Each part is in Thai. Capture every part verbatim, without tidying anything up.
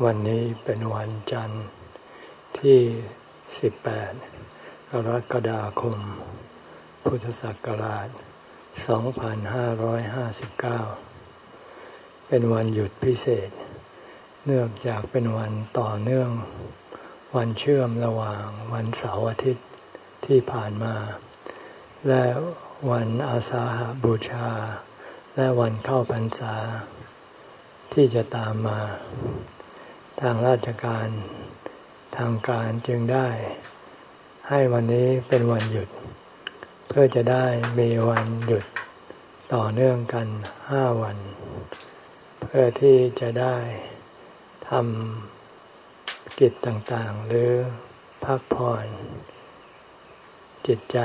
วันนี้เป็นวันจันทร์ที่สิบแปดกรกฎาคมพุทธศักราชสองพันห้าร้อยห้าสิบเก้าเป็นวันหยุดพิเศษเนื่องจากเป็นวันต่อเนื่องวันเชื่อมระหว่างวันเสาร์อาทิตย์ที่ผ่านมาและวันอาสาฬหบูชาและวันเข้าพรรษาที่จะตามมาทางราชการทางการจึงได้ให้วันนี้เป็นวันหยุดเพื่อจะได้มีวันหยุดต่อเนื่องกันห้าวันเพื่อที่จะได้ทำกิจต่างๆหรือพักผ่อนจิตใจ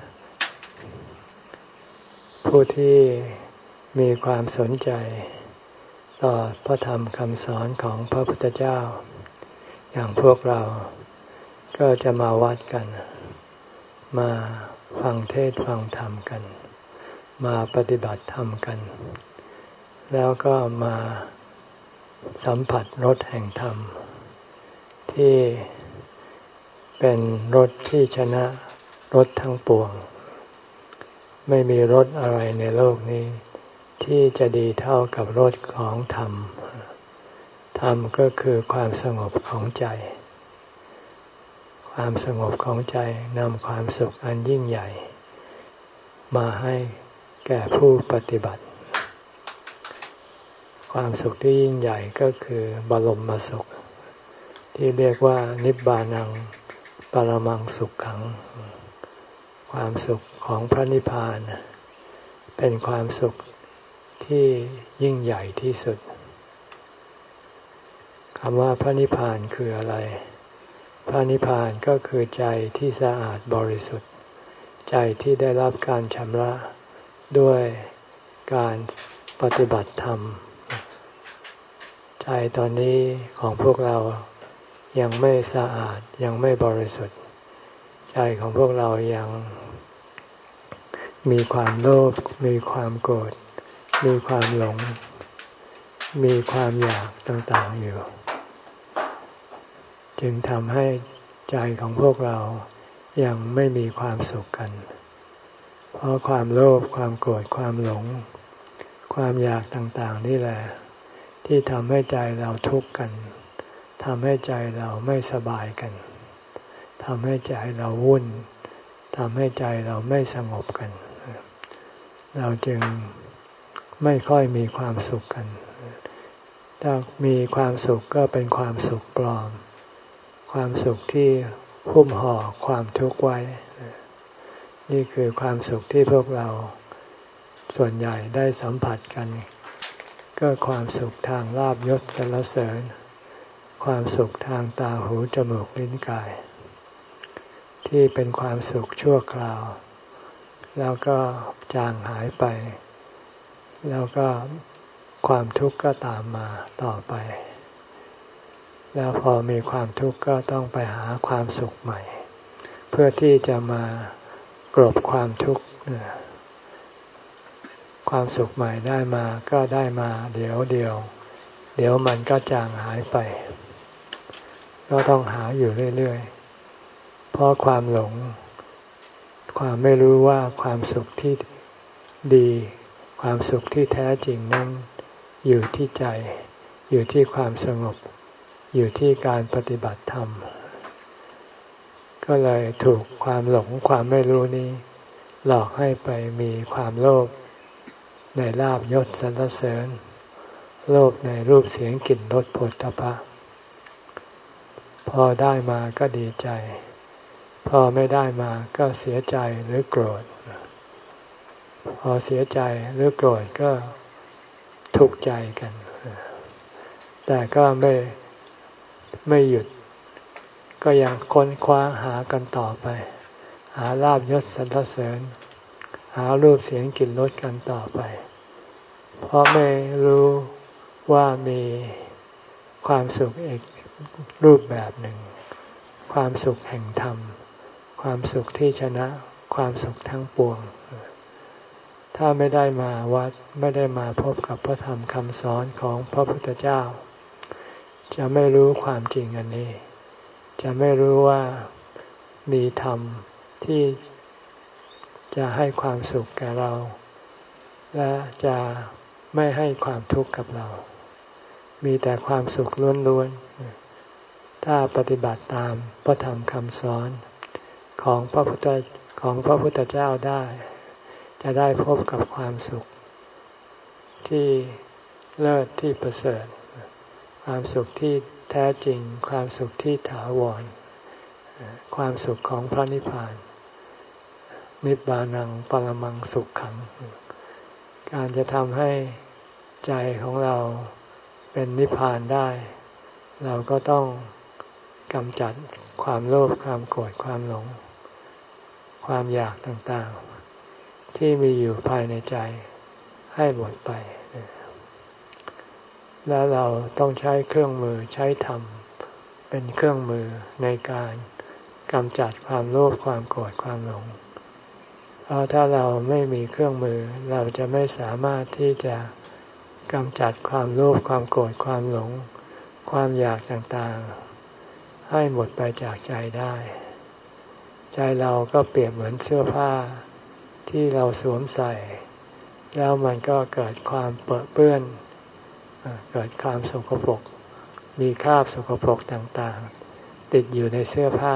ผู้ที่มีความสนใจต่อพระธรรมคำสอนของพระพุทธเจ้าอย่างพวกเราก็จะมาวัดกันมาฟังเทศน์ฟังธรรมกันมาปฏิบัติธรรมกันแล้วก็มาสัมผัสรสแห่งธรรมที่เป็นรสที่ชนะรสทั้งปวงไม่มีรสอะไรในโลกนี้ที่จะดีเท่ากับรสของธรรมธรรมก็คือความสงบของใจความสงบของใจนำความสุขอันยิ่งใหญ่มาให้แก่ผู้ปฏิบัติความสุขที่ยิ่งใหญ่ก็คือบรมสุขที่เรียกว่านิบบานังปรมังสุขขังความสุขของพระนิพพานเป็นความสุขที่ยิ่งใหญ่ที่สุดคำว่าพระนิพพานคืออะไรพระนิพพานก็คือใจที่สะอาดบริสุทธิ์ใจที่ได้รับการชำระด้วยการปฏิบัติธรรมใจตอนนี้ของพวกเรายังไม่สะอาดยังไม่บริสุทธิ์ใจของพวกเรายังมีความโลภมีความโกรธมีความหลงมีความอยากต่างๆอยู่จึงทำให้ใจของพวกเรายังไม่มีความสุขกันเพราะความโลภความโกรธความหลงความอยากต่างๆนี่แหละที่ทำให้ใจเราทุกข์กันทำให้ใจเราไม่สบายกันทำให้ใจเราวุ่นทำให้ใจเราไม่สงบกันเราจึงไม่ค่อยมีความสุขกันถ้ามีความสุขก็เป็นความสุขปลอมความสุขที่หุ้มห่อความทุกข์ไว้นี่คือความสุขที่พวกเราส่วนใหญ่ได้สัมผัสกันก็ความสุขทางลาภยศสรรเสริญความสุขทางตาหูจมูกลิ้นกายที่เป็นความสุขชั่วคราวแล้วก็จางหายไปแล้วก็ความทุกข์ก็ตามมาต่อไปแล้วพอมีความทุกข์ก็ต้องไปหาความสุขใหม่เพื่อที่จะมากลบความทุกข์ความสุขใหม่ได้มาก็ได้มาเดี๋ยวเดียวเดี๋ยวมันก็จางหายไปก็ต้องหาอยู่เรื่อยๆเพราะความหลงความไม่รู้ว่าความสุขที่ดีความสุขที่แท้จริงนั้นอยู่ที่ใจอยู่ที่ความสงบอยู่ที่การปฏิบัติธรรมก็เลยถูกความหลงความไม่รู้นี้หลอกให้ไปมีความโลภในลาภยศสรรเสริญโลภในรูปเสียงกลิ่นรสโผฏฐัพพะพอได้มาก็ดีใจพอไม่ได้มาก็เสียใจหรือโกรธพอเสียใจหรือโกรธก็ทุกข์ใจกันแต่ก็ไม่ไม่หยุดก็ยังค้นคว้าหากันต่อไปหาลาภยศสรรเสริญหารูปเสียงกลิ่นรสกันต่อไปเพราะไม่รู้ว่ามีความสุขอีกรูปแบบหนึ่งความสุขแห่งธรรมความสุขที่ชนะความสุขทั้งปวงถ้าไม่ได้มาวัดไม่ได้มาพบกับพระธรรมคำสอนของพระพุทธเจ้าจะไม่รู้ความจริงอันนี้จะไม่รู้ว่ามีธรรมที่จะให้ความสุขแก่เราและจะไม่ให้ความทุกข์กับเรามีแต่ความสุขล้วนๆถ้าปฏิบัติตามพระธรรมคำสอนของพระพุทธของพระพุทธเจ้าได้จะได้พบกับความสุขที่เลิศที่ประเสริฐความสุขที่แท้จริงความสุขที่ถาวรความสุขของพระนิพพานนิพพานังปรมังสุขขังการจะทำให้ใจของเราเป็นนิพพานได้เราก็ต้องกำจัดความโลภความโกรธความหลงความอยากต่างๆที่มีอยู่ภายในใจให้หมดไปแล้วเราต้องใช้เครื่องมือใช้ธรรมเป็นเครื่องมือในการกำจัดความโลภความโกรธความหลงเพราะถ้าเราไม่มีเครื่องมือเราจะไม่สามารถที่จะกำจัดความโลภความโกรธความหลงความอยากต่างๆให้หมดไปจากใจได้ใจเราก็เปรียบเหมือนเสื้อผ้าที่เราสวมใส่แล้วมันก็เกิดความเปื้อนเกิดความสกปรกมีคราบสกปรกต่างๆติดอยู่ในเสื้อผ้า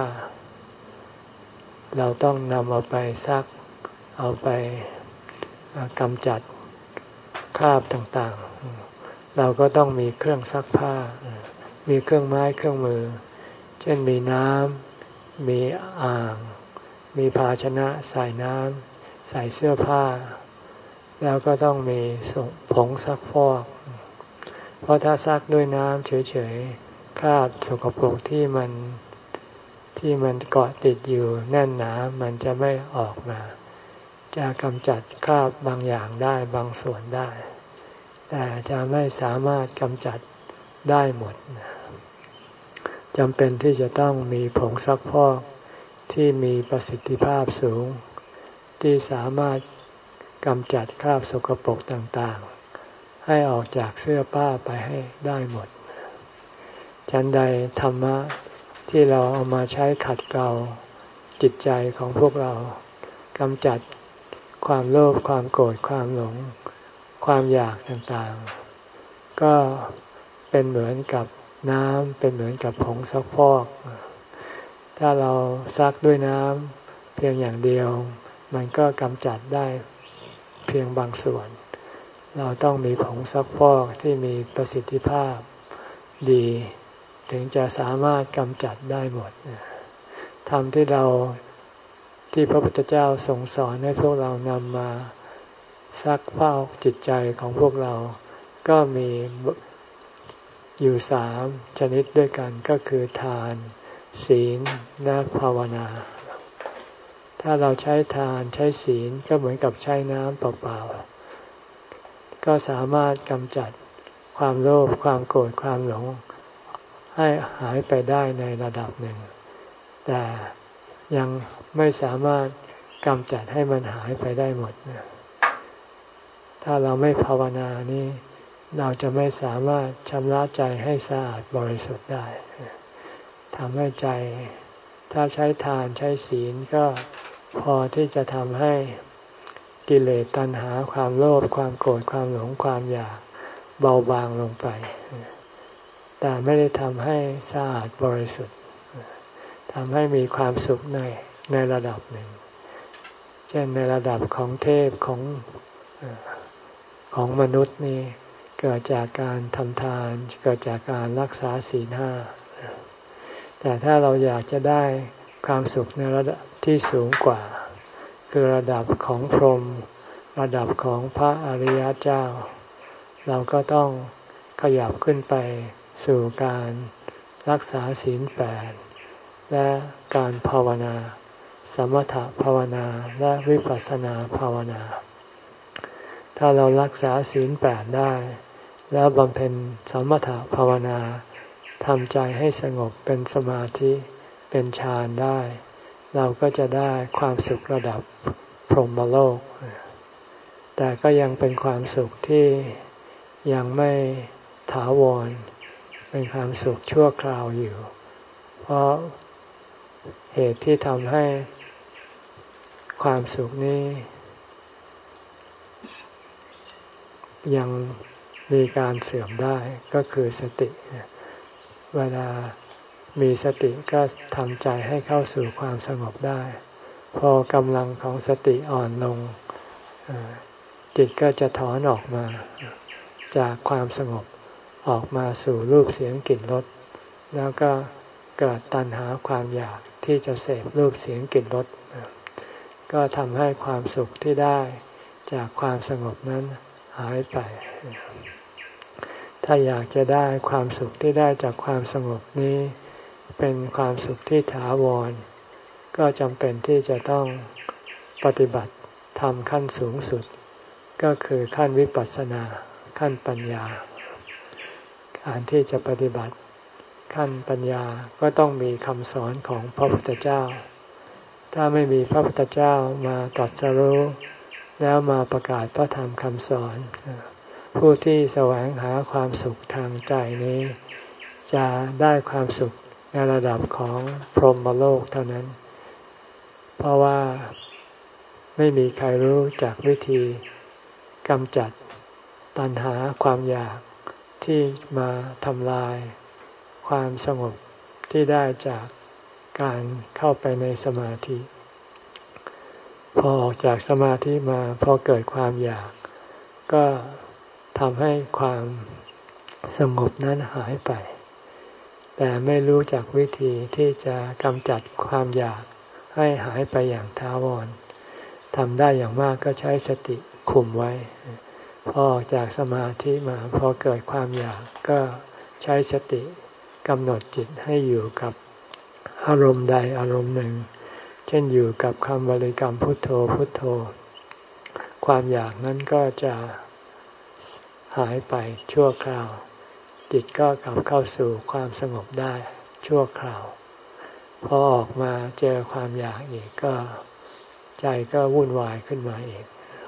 เราต้องนำเอาไปซักเอาไปกำจัดคราบต่างๆเราก็ต้องมีเครื่องซักผ้ามีเครื่องไม้เครื่องมือเช่นมีน้ำมีอ่างมีภาชนะใส่น้ำใส่เสื้อผ้าแล้วก็ต้องมีผงซักฟอกเพราะถ้าซักด้วยน้ำเฉยๆคราบสกปรกที่มันที่มันเกาะติดอยู่แน่นหนามันจะไม่ออกมาจะกำจัดคราบบางอย่างได้บางส่วนได้แต่จะไม่สามารถกำจัดได้หมดจำเป็นที่จะต้องมีผงซักฟอกที่มีประสิทธิภาพสูงที่สามารถกำจัดคราบสกปรกต่างๆให้ออกจากเสื้อผ้าไปให้ได้หมดฉันใดธรรมะที่เราเอามาใช้ขัดเกลาจิตใจของพวกเรากำจัดความโลภความโกรธความหลงความอยากต่างๆก็เป็นเหมือนกับน้ำเป็นเหมือนกับผงซักฟอกถ้าเราซักด้วยน้ำเพียงอย่างเดียวมันก็กำจัดได้เพียงบางส่วนเราต้องมีผงซักฟอกที่มีประสิทธิภาพดีถึงจะสามารถกำจัดได้หมดธรรมที่เราที่พระพุทธเจ้าทรงสอนให้พวกเรานำมาซักฟอกจิตใจของพวกเราก็มีอยู่สามชนิดด้วยกันก็คือทานศีลและภาวนาถ้าเราใช้ทานใช้ศีลก็เหมือนกับใช้น้ำเปล่าๆก็สามารถกำจัดความโลภความโกรธความหลงให้หายไปได้ในระดับหนึ่งแต่ยังไม่สามารถกำจัดให้มันหายไปได้หมดถ้าเราไม่ภาวนานี่เราจะไม่สามารถชำระใจให้สะอาดบริสุทธิ์ได้ทำให้ใจถ้าใช้ทานใช้ศีลก็พอที่จะทำให้กิเลสตัณหาความโลภความโกรธความหลงความอยากเบาบางลงไปแต่ไม่ได้ทำให้สะอาดบริสุทธิ์ทำให้มีความสุขในในระดับหนึ่งเช่นในระดับของเทพของของมนุษย์นี่เกิดจากการทำทานเกิดจากการรักษาศีลห้าแต่ถ้าเราอยากจะได้ความสุขในระดับที่สูงกว่าคือระดับของพรหมระดับของพระอริยเจ้าเราก็ต้องขยับขึ้นไปสู่การรักษาศีลแปดและการภาวนาสมถภาวนาและวิปัสสนาภาวนาถ้าเรารักษาศีลแปดได้แล้วบำเพ็ญสมถภาวนาทำใจให้สงบเป็นสมาธิเป็นฌานได้เราก็จะได้ความสุขระดับพรหมโลกแต่ก็ยังเป็นความสุขที่ยังไม่ถาวรเป็นความสุขชั่วคราวอยู่เพราะเหตุที่ทำให้ความสุขนี้ยังมีการเสื่อมได้ก็คือสติเวลามีสติก็ทำใจให้เข้าสู่ความสงบได้พอกำลังของสติอ่อนลงจิตก็จะถอนออกมาจากความสงบออกมาสู่รูปเสียงกลิ่นรสแล้วก็เกิดตัณหาความอยากที่จะเสพรูปเสียงกลิ่นรสก็ทำให้ความสุขที่ได้จากความสงบนั้นหายไปถ้าอยากจะได้ความสุขที่ได้จากความสงบนี้เป็นความสุขที่ถาวรก็จำเป็นที่จะต้องปฏิบัติธรรมขั้นสูงสุดก็คือขั้นวิปัสสนาขั้นปัญญาการที่จะปฏิบัติขั้นปัญญาก็ต้องมีคำสอนของพระพุทธเจ้าถ้าไม่มีพระพุทธเจ้ามาตรัสรู้แล้วมาประกาศพระธรรมคำสอนผู้ที่แสวงหาความสุขทางใจนี้จะได้ความสุขในระดับของพรหมโลกเท่านั้นเพราะว่าไม่มีใครรู้จักวิธีกำจัดตัณหาความอยากที่มาทำลายความสงบที่ได้จากการเข้าไปในสมาธิพอออกจากสมาธิมาพอเกิดความอยากก็ทำให้ความสงบนั้นหายไปแต่ไม่รู้จักวิธีที่จะกำจัดความอยากให้หายไปอย่างถาวรทำได้อย่างมากก็ใช้สติคุมไว้พอออกจากสมาธิมาพอเกิดความอยากก็ใช้สติกำหนดจิตให้อยู่กับอารมณ์ใดอารมณ์หนึ่งเช่นอยู่กับคำบริกรรมพุทโธพุทโธความอยากนั้นก็จะหายไปชั่วคราวจิตก็กลับเข้าสู่ความสงบได้ชั่วคราวพอออกมาเจอความอยากอีกก็ใจก็วุ่นวายขึ้นมาอีก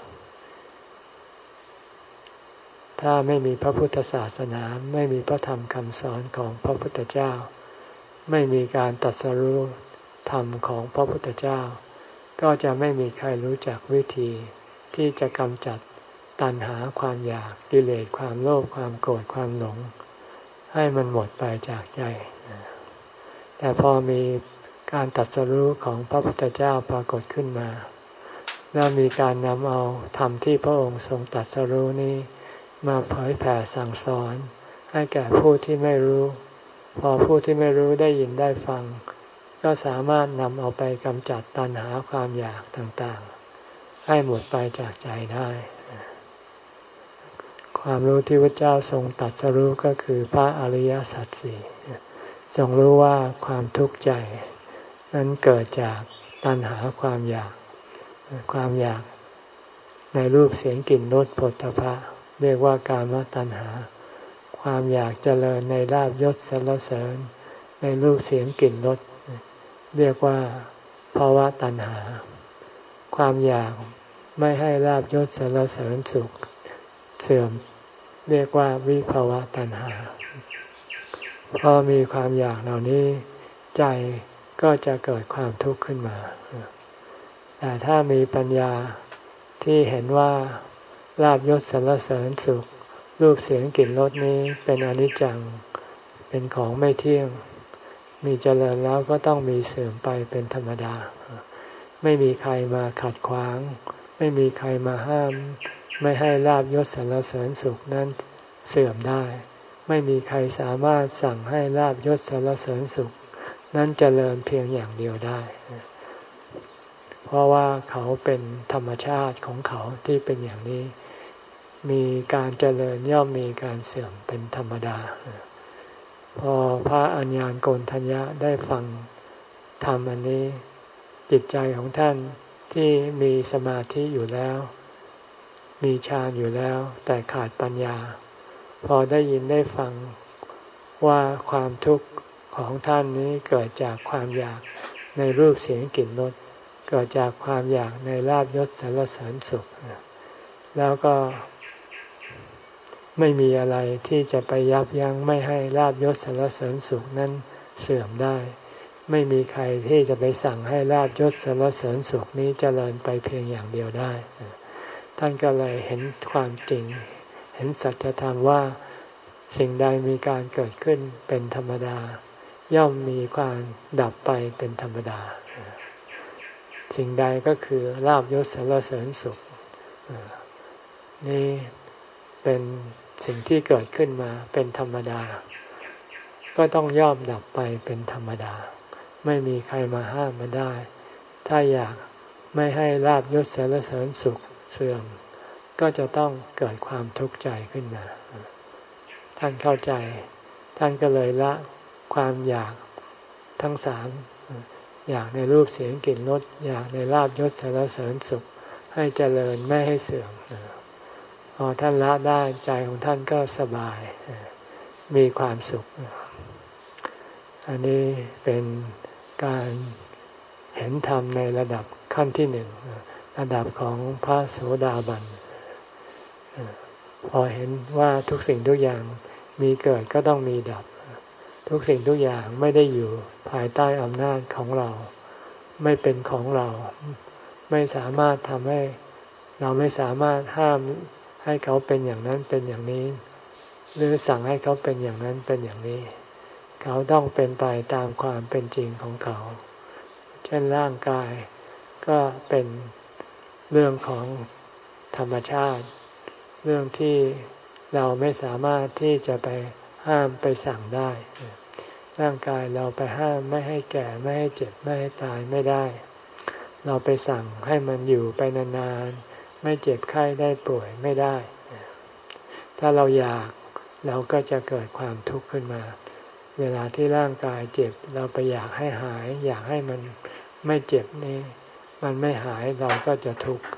ถ้าไม่มีพระพุทธศาสนาไม่มีพระธรรมคำสอนของพระพุทธเจ้าไม่มีการตรัสรู้ธรรมของพระพุทธเจ้าก็จะไม่มีใครรู้จักวิธีที่จะกำจัดตัณหาความอยากกิเลสความโลภความโกรธความหลงให้มันหมดไปจากใจแต่พอมีการตรัสรู้ของพระพุทธเจ้าปรากฏขึ้นมาแล้วมีการนำเอาธรรมที่พระองค์ทรงตรัสรู้นี้มาเผยแผ่สั่งสอนให้แก่ผู้ที่ไม่รู้พอผู้ที่ไม่รู้ได้ยินได้ฟังก็สามารถนำเอาไปกำจัดตัณหาความอยากต่างๆให้หมดไปจากใจได้ความรู้ที่พระเจ้าทรงตรัสรู้ก็คือพระอริยสัจสี่ทรงรู้ว่าความทุกข์ใจนั้นเกิดจากตัณหาความอยากความอยากในรูปเสียงกลิ่นรสโผฏฐัพพะเรียกว่ากามตัณหาความอยากเจริญในลาภยศสรรเสริญในรูปเสียงกลิ่นรสเรียกว่าภวตัณหาความอยากไม่ให้ลาภยศสรรเสริญสุขเสื่อมเรียกว่าวิภวตัณหาพอมีความอยากเหล่านี้ใจก็จะเกิดความทุกข์ขึ้นมาแต่ถ้ามีปัญญาที่เห็นว่าลาภยศสรรเสริญสุขรูปเสียงกลิ่นรสนี้เป็นอนิจจังเป็นของไม่เที่ยงมีเจริญแล้วก็ต้องมีเสื่อมไปเป็นธรรมดาไม่มีใครมาขัดขวางไม่มีใครมาห้ามไม่ให้ลาภยศสรรเสริญสุขนั้นเสื่อมได้ไม่มีใครสามารถสั่งให้ลาภยศสรรเสริญสุขนั้นเจริญเพียงอย่างเดียวได้เพราะว่าเขาเป็นธรรมชาติของเขาที่เป็นอย่างนี้มีการเจริญย่อมมีการเสื่อมเป็นธรรมดาพอพระอัญญาณโกณฑัญญะได้ฟังธรรมอันนี้จิตใจของท่านที่มีสมาธิอยู่แล้วมีฌานอยู่แล้วแต่ขาดปัญญาพอได้ยินได้ฟังว่าความทุกข์ของท่านนี้เกิดจากความอยากในรูปเสียงกลิ่นรสเกิดจากความอยากในลาภยศสรรเสริญสุขแล้วก็ไม่มีอะไรที่จะไปยับยั้งไม่ให้ลาภยศสรรเสริญสุขนั้นเสื่อมได้ไม่มีใครที่จะไปสั่งให้ลาภยศสรรเสริญสุขนี้เจริญไปเพียงอย่างเดียวได้ท่านก็เลยเห็นความจริงเห็นสัจธรรมว่าสิ่งใดมีการเกิดขึ้นเป็นธรรมดาย่อมมีความดับไปเป็นธรรมดาสิ่งใดก็คือลาภยศสรรเสริญสุขนี่เป็นสิ่งที่เกิดขึ้นมาเป็นธรรมดาก็ต้องย่อมดับไปเป็นธรรมดาไม่มีใครมาห้ามมันได้ถ้าอยากไม่ให้ลาภยศสรรเสริญสุขเสื่อมก็จะต้องเกิดความทุกข์ใจขึ้นมาท่านเข้าใจท่านก็เลยละความอยากทั้งสามอยากในรูปเสียงกลิ่นรสอยากในลาภยศสรรเสริญสุขให้เจริญไม่ให้เสื่อมพอท่านละได้ใจของท่านก็สบายมีความสุขอันนี้เป็นการเห็นธรรมในระดับขั้นที่หนึ่งระดับของพระโสดาบันพอเห็นว่าทุกสิ่งทุกอย่างมีเกิดก็ต้องมีดับทุกสิ่งทุกอย่างไม่ได้อยู่ภายใต้อำนาจของเราไม่เป็นของเราไม่สามารถทำให้เราไม่สามารถห้ามให้เขาเป็นอย่างนั้นเป็นอย่างนี้หรือสั่งให้เขาเป็นอย่างนั้นเป็นอย่างนี้เขาต้องเป็นไปตามความเป็นจริงของเขาเช่นร่างกายก็เป็นเรื่องของธรรมชาติเรื่องที่เราไม่สามารถที่จะไปห้ามไปสั่งได้ร่างกายเราไปห้ามไม่ให้แก่ไม่ให้เจ็บไม่ให้ตายไม่ได้เราไปสั่งให้มันอยู่ไปนานๆไม่เจ็บไข้ได้ป่วยไม่ได้ถ้าเราอยากเราก็จะเกิดความทุกข์ขึ้นมาเวลาที่ร่างกายเจ็บเราไปอยากให้หายอยากให้มันไม่เจ็บนี่มันไม่หายเราก็จะทุกข์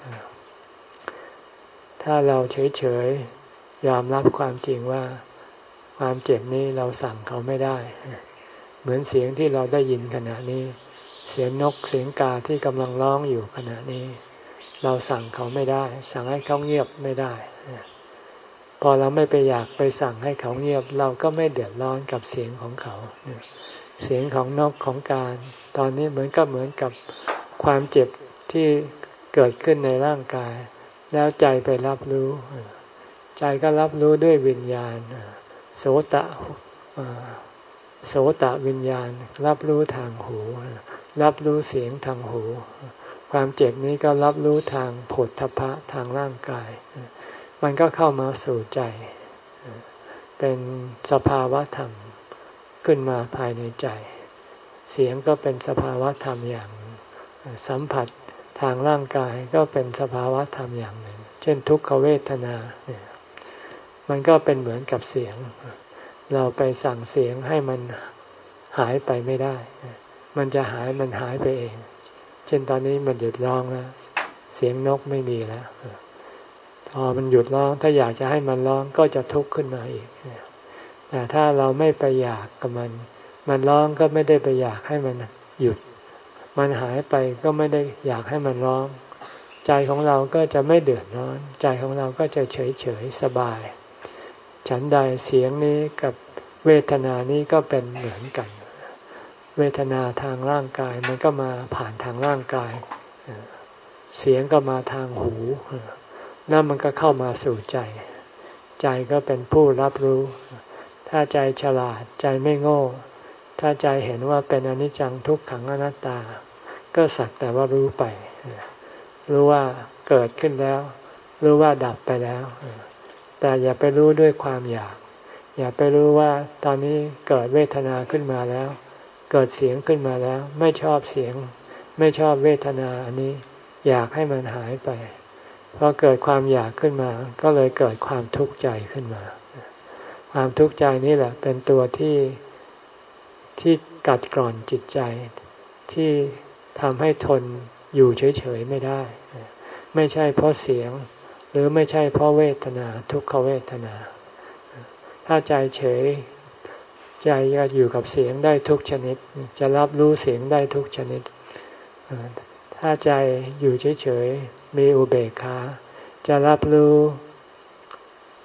ถ้าเราเฉยๆยอมรับความจริงว่าความเจ็บนี้เราสั่งเขาไม่ได้เหมือนเสียงที่เราได้ยินขณะนี้เสียงนกเสียงกาที่กำลังร้องอยู่ขณะนี้เราสั่งเขาไม่ได้สั่งให้เขาเงียบไม่ได้พอเราไม่ไปอยากไปสั่งให้เขาเงียบเราก็ไม่เดือดร้อนกับเสียงของเขาเสียงของนกของกาตอนนี้เหมือนก็เหมือนกับความเจ็บที่เกิดขึ้นในร่างกายแล้วใจไปรับรู้ใจก็รับรู้ด้วยวิญญาณโสตะโสตะวิญญาณรับรู้ทางหูรับรู้เสียงทางหูความเจ็บนี้ก็รับรู้ทางโผฏฐัพพะทางร่างกายมันก็เข้ามาสู่ใจเป็นสภาวะธรรมขึ้นมาภายในใจเสียงก็เป็นสภาวะธรรมอย่างสัมผัสทางร่างกายก็เป็นสภาวะธรรมอย่างหนึ่งเช่นทุกขเวทนาเนี่ยมันก็เป็นเหมือนกับเสียงเราไปสั่งเสียงให้มันหายไปไม่ได้มันจะหายมันหายไปเองเช่นตอนนี้มันหยุดร้องแล้วเสียงนกไม่มีแล้วพอมันหยุดร้องถ้าอยากจะให้มันร้องก็จะทุกข์ขึ้นมาอีกแต่ถ้าเราไม่ไปอยากกับมันมันร้องก็ไม่ได้ไปอยากให้มันหยุดมันหายไปก็ไม่ได้อยากให้มันร้องใจของเราก็จะไม่เดือดร้อนใจของเราก็จะเฉยเฉยสบายฉันใดเสียงนี้กับเวทนานี้ก็เป็นเหมือนกันเวทนาทางร่างกายมันก็มาผ่านทางร่างกายเสียงก็มาทางหูแล้วมันก็เข้ามาสู่ใจใจก็เป็นผู้รับรู้ถ้าใจฉลาดใจไม่โง่ถ้าใจเห็นว่าเป็นอนิจจังทุกขังอนัตตาก็สักแต่ว่ารู้ไปรู้ว่าเกิดขึ้นแล้วรู้ว่าดับไปแล้วแต่อย่าไปรู้ด้วยความอยากอย่าไปรู้ว่าตอนนี้เกิดเวทนาขึ้นมาแล้วเกิดเสียงขึ้นมาแล้วไม่ชอบเสียงไม่ชอบเวทนาอันนี้อยากให้มันหายไปพอเกิดความอยากขึ้นมาก็เลยเกิดความทุกข์ใจขึ้นมาความทุกข์ใจนี่แหละเป็นตัวที่ที่กัดกร่อนจิตใจที่ทำให้ทนอยู่เฉยๆไม่ได้ไม่ใช่เพราะเสียงหรือไม่ใช่เพราะเวทนาทุกขเวทนาถ้าใจเฉยใจก็อยู่กับเสียงได้ทุกชนิดจะรับรู้เสียงได้ทุกชนิดถ้าใจอยู่เฉยๆมีอุเบกขาจะรับรู้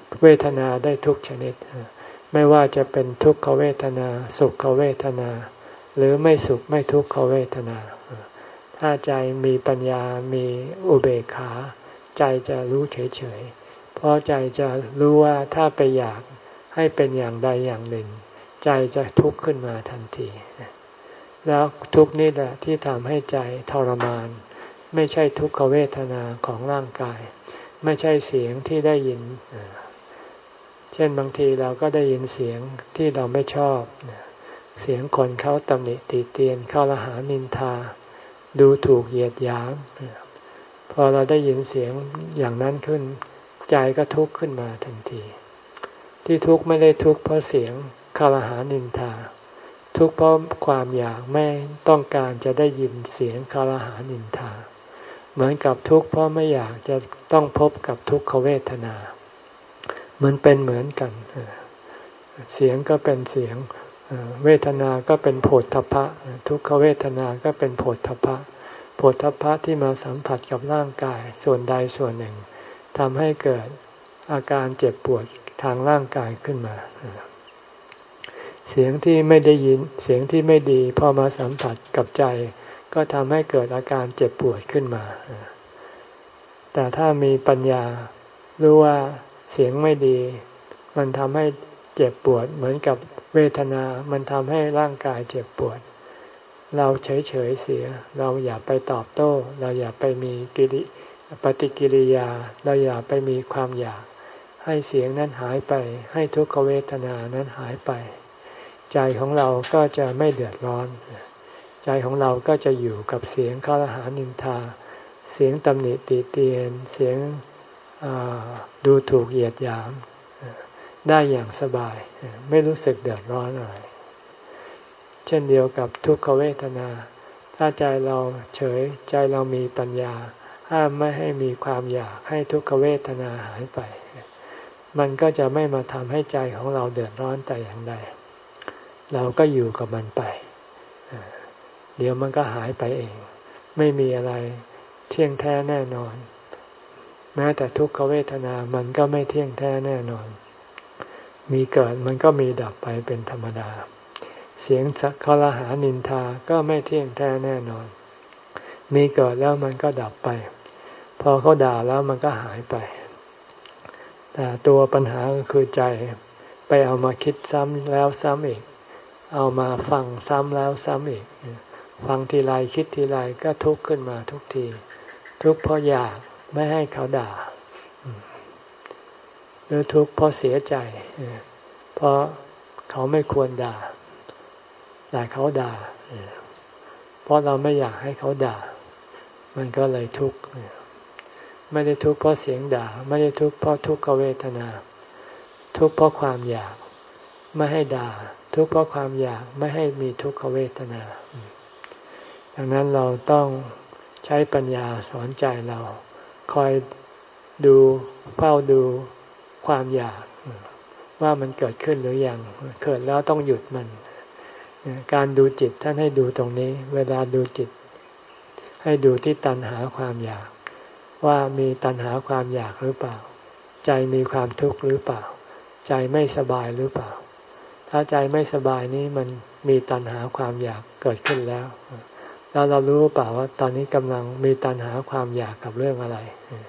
เวทนาได้ทุกชนิดไม่ว่าจะเป็นทุกขเวทนาสุขเวทนาหรือไม่สุขไม่ทุกขเวทนาถ้าใจมีปัญญามีอุเบกขาใจจะรู้เฉยๆเพราะใจจะรู้ว่าถ้าไปอยากให้เป็นอย่างใดอย่างหนึ่งใจจะทุกข์ขึ้นมาทันทีแล้วทุกข์นี่แหละที่ทำให้ใจทรมานไม่ใช่ทุกขเวทนาของร่างกายไม่ใช่เสียงที่ได้ยินเช่นบางทีเราก็ได้ยินเสียงที่เราไม่ชอบเสียงคนเขาตำหนิติเตียนเข้าละหานินทาดูถูกเหยียดหยามพอเราได้ยินเสียงอย่างนั้นขึ้นใจก็ทุกข์ขึ้นมาทันทีที่ทุกข์ไม่ได้ทุกข์เพราะเสียงเข้าละหานินทาทุกข์เพราะความอยากไม่ต้องการจะได้ยินเสียงเข้าละหานินทาเหมือนกับทุกข์เพราะไม่อยากจะต้องพบกับทุกขเวทนามันเป็นเหมือนกันเสียงก็เป็นเสียงเวทนาก็เป็นโผฏฐัพพะทุกขเวทนาก็เป็นโผฏฐัพพะโผฏฐัพพะที่มาสัมผัสกับร่างกายส่วนใดส่วนหนึ่งทำให้เกิดอาการเจ็บปวดทางร่างกายขึ้นมาเสียงที่ไม่ได้ยินเสียงที่ไม่ดีพอมาสัมผัสกับใจก็ทำให้เกิดอาการเจ็บปวดขึ้นมาแต่ถ้ามีปัญญารู้ว่าเสียงไม่ดีมันทำให้เจ็บปวดเหมือนกับเวทนามันทำให้ร่างกายเจ็บปวดเราเฉยๆเสียเราอย่าไปตอบโต้เราอย่าไปมีกิริปฏิกิริยาเราอย่าไปมีความอยากให้เสียงนั้นหายไปให้ทุกขเวทนานั้นหายไปใจของเราก็จะไม่เดือดร้อนใจของเราก็จะอยู่กับเสียงคารหานินทาเสียงตำหนิติเตียนเสียงดูถูกเหยียดหยามได้อย่างสบายไม่รู้สึกเดือดร้อนอะไรเช่นเดียวกับทุกขเวทนาถ้าใจเราเฉยใจเรามีปัญญาห้ามไม่ให้มีความอยากให้ทุกขเวทนาหายไปมันก็จะไม่มาทำให้ใจของเราเดือดร้อนแต่อย่างใดเราก็อยู่กับมันไปเดี๋ยวมันก็หายไปเองไม่มีอะไรเที่ยงแท้แน่นอนแม้แต่ทุกขเวทนามันก็ไม่เที่ยงแท้แน่นอนมีเกิดมันก็มีดับไปเป็นธรรมดาเสียงคารหานินทาก็ไม่เที่ยงแท้แน่นอนมีเกิดแล้วมันก็ดับไปพอเขาด่าแล้วมันก็หายไปแต่ตัวปัญหาก็คือใจไปเอามาคิดซ้ำแล้วซ้ำอีกเอามาฟังซ้ำแล้วซ้ำอีกฟังทีไรคิดทีไรก็ทุกข์ขึ้นมาทุกทีทุกข์เพราะอยากไม่ให้เขาด่าหรือทุกข์เพราะเสียใจเพราะเขาไม่ควรด่าแต่เขาด่าเพราะเราไม่อยากให้เขาด่ามันก็เลยทุกข์ไม่ได้ทุกข์เพราะเสียงด่าไม่ได้ทุกข์เพราะทุกขเวทนาทุกข์เพราะความอยากไม่ให้ด่าทุกข์เพราะความอยากไม่ให้มีทุกขเวทนาดังนั้นเราต้องใช้ปัญญาสอนใจเราคอยดูเฝ้าดูความอยากว่ามันเกิดขึ้นหรือยังเกิดแล้วต้องหยุดมันการดูจิตท่านให้ดูตรงนี้เวลาดูจิตให้ดูที่ตัณหาความอยากว่ามีตัณหาความอยากหรือเปล่าใจมีความทุกข์หรือเปล่าใจไม่สบายหรือเปล่าถ้าใจไม่สบายนี้มันมีตัณหาความอยากเกิดขึ้นแล้วแล้วเรารู้เปล่าว่าตอนนี้กำลังมีตัณหาความอยากกับเรื่องอะไร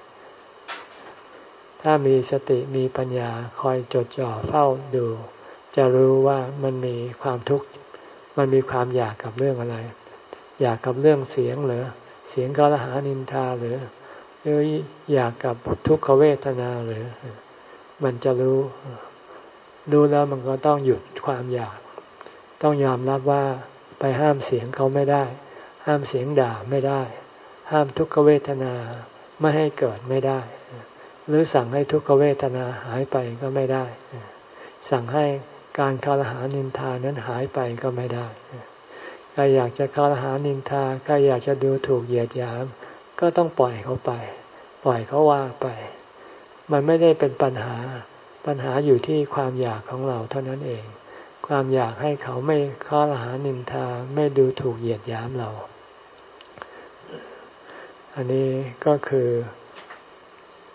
ถ้ามีสติมีปัญญาคอยจดจ่อเฝ้าดูจะรู้ว่ามันมีความทุกข์มันมีความอยากกับเรื่องอะไรอยากกับเรื่องเสียงหรือเสียงคารหานินทาหรือหรืออยากกับทุกขเวทนาหรือมันจะรู้รู้แล้วมันก็ต้องหยุดความอยากต้องยอมรับว่าไปห้ามเสียงเขาไม่ได้ห้ามเสียงด่าไม่ได้ห้ามทุกขเวทนาไม่ให้เกิดไม่ได้หรือสั่งให้ทุกขเวทนาหายไปก็ไม่ได้สั่งให้การคารหานินทานั้นหายไปก็ไม่ได้ใครอยากจะคารหานินทาใครอยากจะดูถูกเหยียดหยามก็ต้องปล่อยเขาไปปล่อยเขาว่าไปมันไม่ได้เป็นปัญหาปัญหาอยู่ที่ความอยากของเราเท่านั้นเองความอยากให้เขาไม่คารหานินทาไม่ดูถูกเหยียดหยามเราอันนี้ก็คือ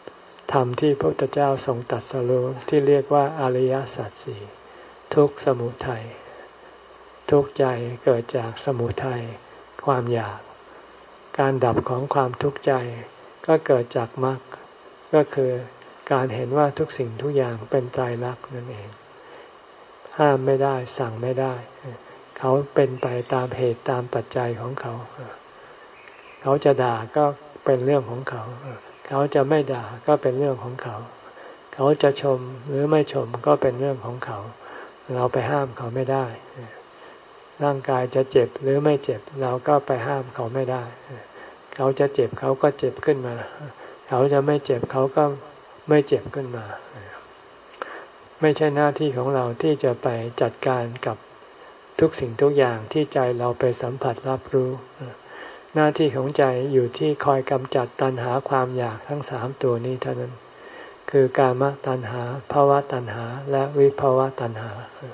ธรรมที่พระพุทธเจ้าทรงตรัสรู้ที่เรียกว่าอริยสัจสี่ทุกข์สมุทัยทุกข์ใจเกิดจากสมุทัยความอยากการดับของความทุกข์ใจก็เกิดจากมรรคก็คือการเห็นว่าทุกสิ่งทุกอย่างเป็นไตรลักษณ์นั่นเองห้ามไม่ได้สั่งไม่ได้เขาเป็นไปตามเหตุตามปัจจัยของเขาเขาจะด่าก็เป็นเรื่องของเขาเขาจะไม่ด่าก็เป็นเรื่องของเขาเขาจะชมหรือไม่ชมก็เป็นเรื่องของเขาเราไปห้ามเขาไม่ได้ร่างกายจะเจ็บหรือไม่เจ็บเราก็ไปห้ามเขาไม่ได้เขาจะเจ็บเขาก็เจ็บขึ้นมาเขาจะไม่เจ็บเขาก็ไม่เจ็บขึ้นมาไม่ใช่หน้าที่ของเราที่จะไปจัดการกับทุกสิ่งทุกอย่างที่ใจเราไปสัมผัสรับรู้หน้าที่ของใจอยู่ที่คอยกำจัดตัณหาความอยากทั้งสามตัวนี้เท่านั้นคือกามตัณหาภวตัณหาและวิภวตัณหา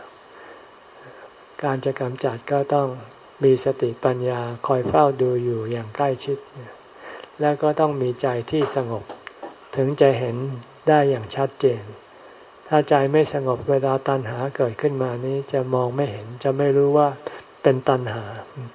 การจะกำจัดก็ต้องมีสติปัญญาคอยเฝ้าดูอยู่อย่างใกล้ชิดแล้วก็ต้องมีใจที่สงบถึงจะเห็นได้อย่างชัดเจนถ้าใจไม่สงบเวลาตัณหาเกิดขึ้นมานี้จะมองไม่เห็นจะไม่รู้ว่าเป็นตัณหา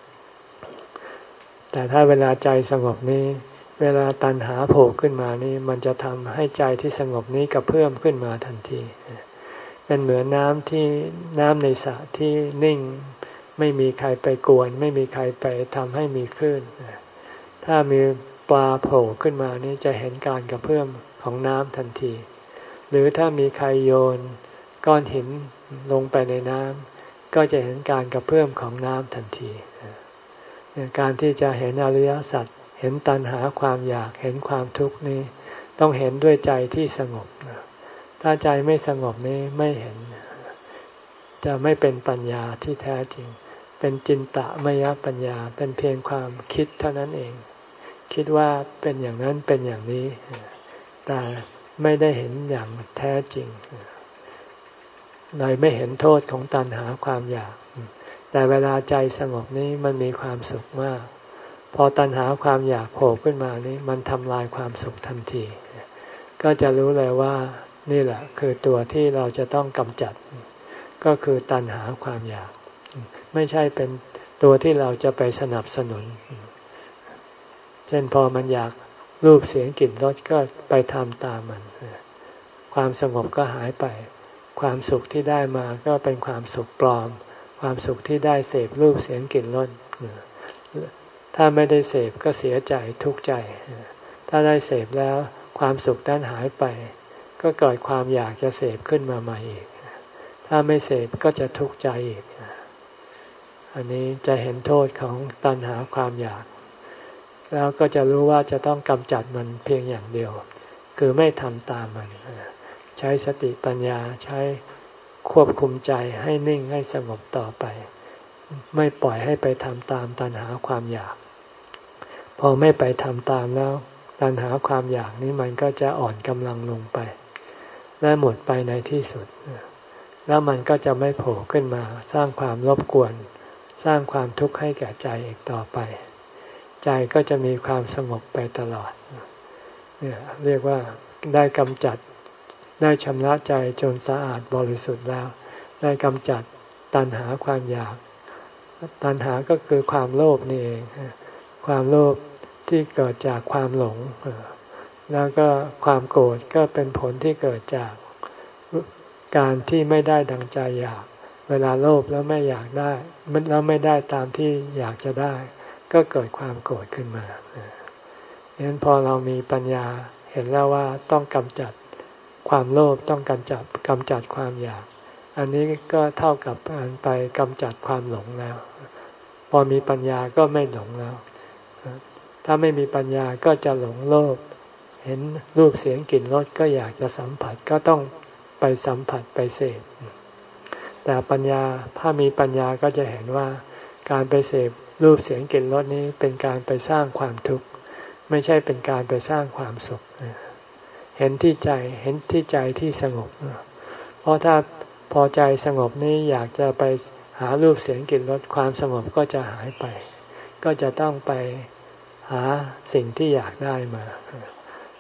แต่ถ้าเวลาใจสงบนี้เวลาตัณหาโผล่ขึ้นมานี้มันจะทำให้ใจที่สงบนี้กระเพื่อมขึ้นมาทันทีเป็นเหมือนน้ำที่น้ำในสระที่นิ่งไม่มีใครไปกวนไม่มีใครไปทำให้มีคลื่นถ้ามีปลาโผล่ขึ้นมานี้จะเห็นการกระเพื่อมของน้ำทันทีหรือถ้ามีใครโยนก้อนหินลงไปในน้ำก็จะเห็นการกระเพื่อมของน้ำทันทีการที่จะเห็นอริยสัจเห็นตัณหาความอยากเห็นความทุกข์นี้ต้องเห็นด้วยใจที่สงบถ้าใจไม่สงบนี้ไม่เห็นจะไม่เป็นปัญญาที่แท้จริงเป็นจินตมยปัญญาเป็นเพียงความคิดเท่านั้นเองคิดว่าเป็นอย่างนั้นเป็นอย่างนี้แต่ไม่ได้เห็นอย่างแท้จริงเลยไม่เห็นโทษของตัณหาความอยากแต่เวลาใจสงบนี้มันมีความสุขมากพอตัณหาความอยากโผล่ขึ้นมานี้มันทำลายความสุขทันทีก็จะรู้เลยว่านี่แหละคือตัวที่เราจะต้องกำจัดก็คือตัณหาความอยากไม่ใช่เป็นตัวที่เราจะไปสนับสนุนเช่นพอมันอยากรูปเสียงกลิ่นรสก็ไปทำตามมันความสงบก็หายไปความสุขที่ได้มาก็เป็นความสุขปลอมความสุขที่ได้เสพรูปเสียงกลิ่นรสถ้าไม่ได้เสพก็เสียใจทุกข์ใจถ้าได้เสพแล้วความสุขนั้นหายไปก็เกิดความอยากจะเสพขึ้นมาใหม่อีกถ้าไม่เสพก็จะทุกข์ใจอีกอันนี้จะเห็นโทษของตัณหาความอยากแล้วก็จะรู้ว่าจะต้องกำจัดมันเพียงอย่างเดียวคือไม่ทำตามมันใช้สติปัญญาใช้ควบคุมใจให้นิ่งให้สงบต่อไปไม่ปล่อยให้ไปทำตามตัณหาความอยากพอไม่ไปทำตามแล้วตัณหาความอยากนี้มันก็จะอ่อนกำลังลงไปและหมดไปในที่สุดแล้วมันก็จะไม่โผล่ขึ้นมาสร้างความรบกวนสร้างความทุกข์ให้แก่ใจอีกต่อไปใจก็จะมีความสงบไปตลอดเนี่ยเรียกว่าได้กำจัดได้ชำระใจจนสะอาดบริสุทธิ์แล้วได้กำจัดตัณหาความอยากตัณหาก็คือความโลภนี่เองความโลภที่เกิดจากความหลงแล้วก็ความโกรธก็เป็นผลที่เกิดจากการที่ไม่ได้ดังใจอยากเวลาโลภแล้วไม่อยากได้แล้วไม่ได้ตามที่อยากจะได้ก็เกิดความโกรธขึ้นมาดังนั้นพอเรามีปัญญาเห็นแล้วว่าต้องกำจัดความโลภต้องกำจัดกำจัดความอยากอันนี้ก็เท่ากับการไปกำจัดความหลงแล้วพอมีปัญญาก็ไม่หลงแล้วถ้าไม่มีปัญญาก็จะหลงโลภเห็นรูปเสียงกลิ่นรสก็อยากจะสัมผัสก็ต้องไปสัมผัสไปเสพแต่ปัญญาถ้ามีปัญญาก็จะเห็นว่าการไปเสพรูปเสียงกลิ่นรสนี้เป็นการไปสร้างความทุกข์ไม่ใช่เป็นการไปสร้างความสุขเห็นที่ใจเห็นที่ใจที่สงบเพราะถ้าพอใจสงบนี้อยากจะไปหารูปเสียงกลิ่นรสความสงบก็จะหายไปก็จะต้องไปหาสิ่งที่อยากได้มา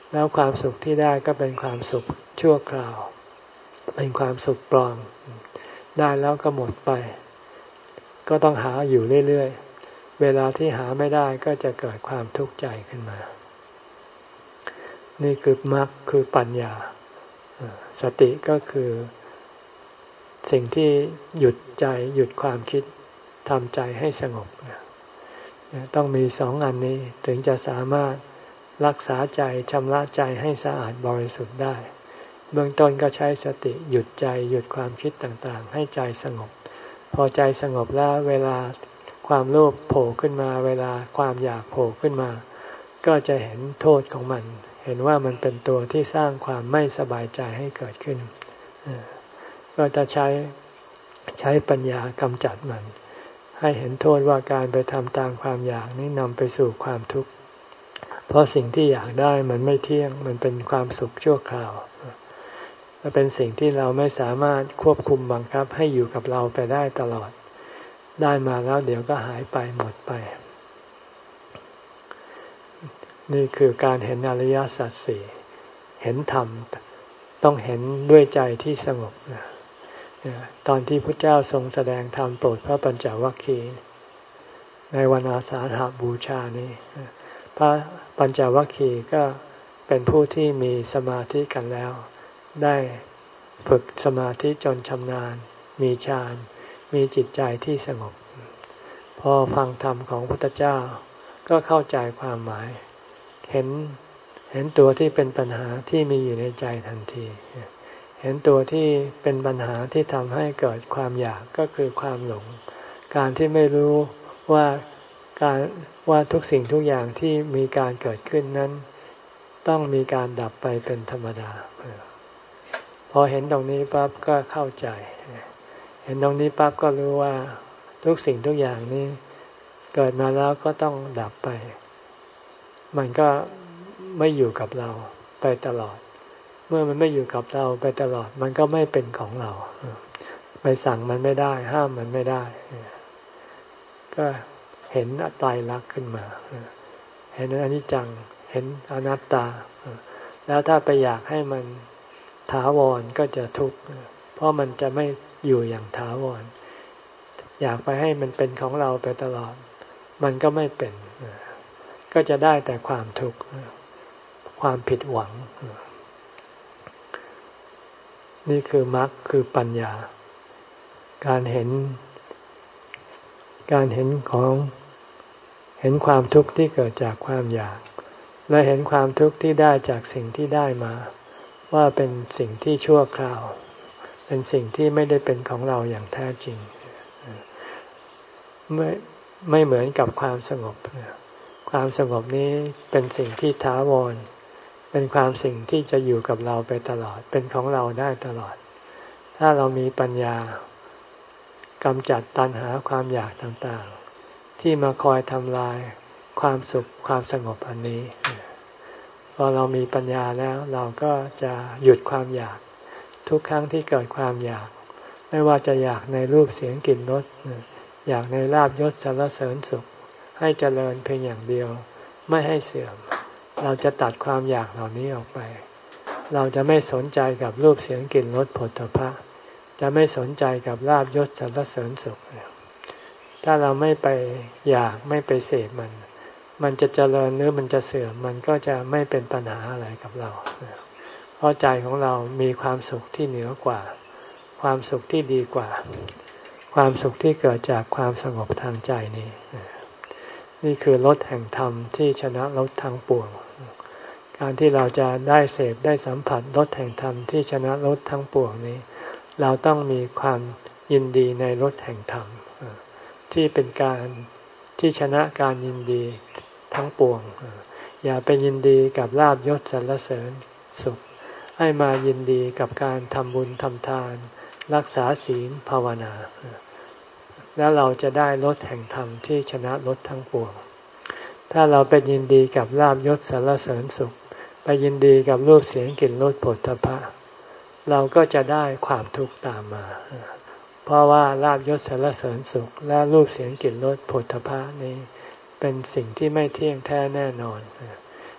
แล้วความสุขที่ได้ก็เป็นความสุขชั่วคราวเป็นความสุขปลอมได้แล้วก็หมดไปก็ต้องหาอยู่เรื่อยๆเวลาที่หาไม่ได้ก็จะเกิดความทุกข์ใจขึ้นมานี่คือมรรคคือปัญญาสติก็คือสิ่งที่หยุดใจหยุดความคิดทำใจให้สงบต้องมีสองอันนี้ถึงจะสามารถรักษาใจชำระใจให้สะอาดบริสุทธิ์ได้เบื้องต้นก็ใช้สติหยุดใจหยุดความคิดต่างๆให้ใจสงบพอใจสงบแล้วเวลาความโลภโผล่ขึ้นมาเวลาความอยากโผล่ขึ้นมาก็จะเห็นโทษของมันเห็นว่ามันเป็นตัวที่สร้างความไม่สบายใจให้เกิดขึ้นก็จะใช้ใช้ปัญญากำจัดมันให้เห็นโทษว่าการไปทำตามความอยากนี้นำไปสู่ความทุกข์เพราะสิ่งที่อยากได้มันไม่เที่ยงมันเป็นความสุขชั่วคราวและเป็นสิ่งที่เราไม่สามารถควบคุมบังคับให้อยู่กับเราไปได้ตลอดได้มาแล้วเดี๋ยวก็หายไปหมดไปนี่คือการเห็นอริยสัจสี่เห็นธรรมต้องเห็นด้วยใจที่สงบตอนที่พระเจ้าทรงแสดงธรรมโปรดพระปัญจวัคคีย์ในวันอาสาฬหบูชานี้พระปัญจวัคคีย์ก็เป็นผู้ที่มีสมาธิกันแล้วได้ฝึกสมาธิจนชำนาญมีฌานมีจิตใจที่สงบพอฟังธรรมของพระพุทธเจ้าก็เข้าใจความหมายเห็นเห็นตัวที่เป็นปัญหาที่มีอยู่ในใจทันทีเห็นตัวที่เป็นปัญหาที่ทำให้เกิดความอยากก็คือความหลงการที่ไม่รู้ว่าการว่าทุกสิ่งทุกอย่างที่มีการเกิดขึ้นนั้นต้องมีการดับไปเป็นธรรมดาพอเห็นตรงนี้ปั๊บก็เข้าใจเห็นตรงนี้ปั๊บก็รู้ว่าทุกสิ่งทุกอย่างนี้เกิดมาแล้วก็ต้องดับไปมันก็ไม่อยู่กับเราไปตลอดเมื่อมันไม่อยู่กับเราไปตลอดมันก็ไม่เป็นของเราไปสั่งมันไม่ได้ห้ามมันไม่ได้ก็เห็นไตรลักษณ์ขึ้นมาเห็นอนิจจังเห็นอนัตตาแล้วถ้าไปอยากให้มันถาวรก็จะทุกข์เพราะมันจะไม่อยู่อย่างถาวรอยากไปให้มันเป็นของเราไปตลอดมันก็ไม่เป็นก็จะได้แต่ความทุกข์ความผิดหวังนี่คือมรรคคือปัญญาการเห็นการเห็นของเห็นความทุกข์ที่เกิดจากความอยากและเห็นความทุกข์ที่ได้จากสิ่งที่ได้มาว่าเป็นสิ่งที่ชั่วคราวเป็นสิ่งที่ไม่ได้เป็นของเราอย่างแท้จริงไม่ไม่เหมือนกับความสงบความสงบนี้เป็นสิ่งที่ถาวรเป็นความสิ่งที่จะอยู่กับเราไปตลอดเป็นของเราได้ตลอดถ้าเรามีปัญญากำจัดตัณหาความอยากต่างๆที่มาคอยทำลายความสุขความสงบอันนี้พอเรามีปัญญาแล้วเราก็จะหยุดความอยากทุกครั้งที่เกิดความอยากไม่ว่าจะอยากในรูปเสียงกลิ่นรสอยากในลาภยศสรรเสริญสุขให้เจริญเพียงอย่างเดียวไม่ให้เสื่อมเราจะตัดความอยากเหล่านี้ออกไปเราจะไม่สนใจกับรูปเสียงกลิ่นรสผลทพะจะไม่สนใจกับลาภยศสรรเสริญสุขถ้าเราไม่ไปอยากไม่ไปเสพมันมันจะเจริญหรือมันจะเสื่อมมันก็จะไม่เป็นปัญหาอะไรกับเราเพราะใจของเรามีความสุขที่เหนือกว่าความสุขที่ดีกว่าความสุขที่เกิดจากความสงบทางใจนี้นี่คือรสแห่งธรรมที่ชนะรสทั้งปวงการที่เราจะได้เสพได้สัมผัสรสแห่งธรรมที่ชนะรสทั้งปวงนี้เราต้องมีความยินดีในรสแห่งธรรมที่เป็นการที่ชนะการยินดีทั้งปวงอย่าไปยินดีกับลาภยศสรรเสริญสุขให้มายินดีกับการทำบุญทำทานรักษาศีลภาวนาแล้วเราจะได้รสแห่งธรรมที่ชนะรสทั้งปวงถ้าเราไปยินดีกับลาภยศสรรเสริญสุขไปยินดีกับรูปเสียงกลิ่นรสโผฏฐัพพะเราก็จะได้ความทุกข์ตามมาเพราะว่าลาภยศสรรเสริญสุขและรูปเสียงกลิ่นรสโผฏฐัพพะนี้เป็นสิ่งที่ไม่เที่ยงแท้แน่นอน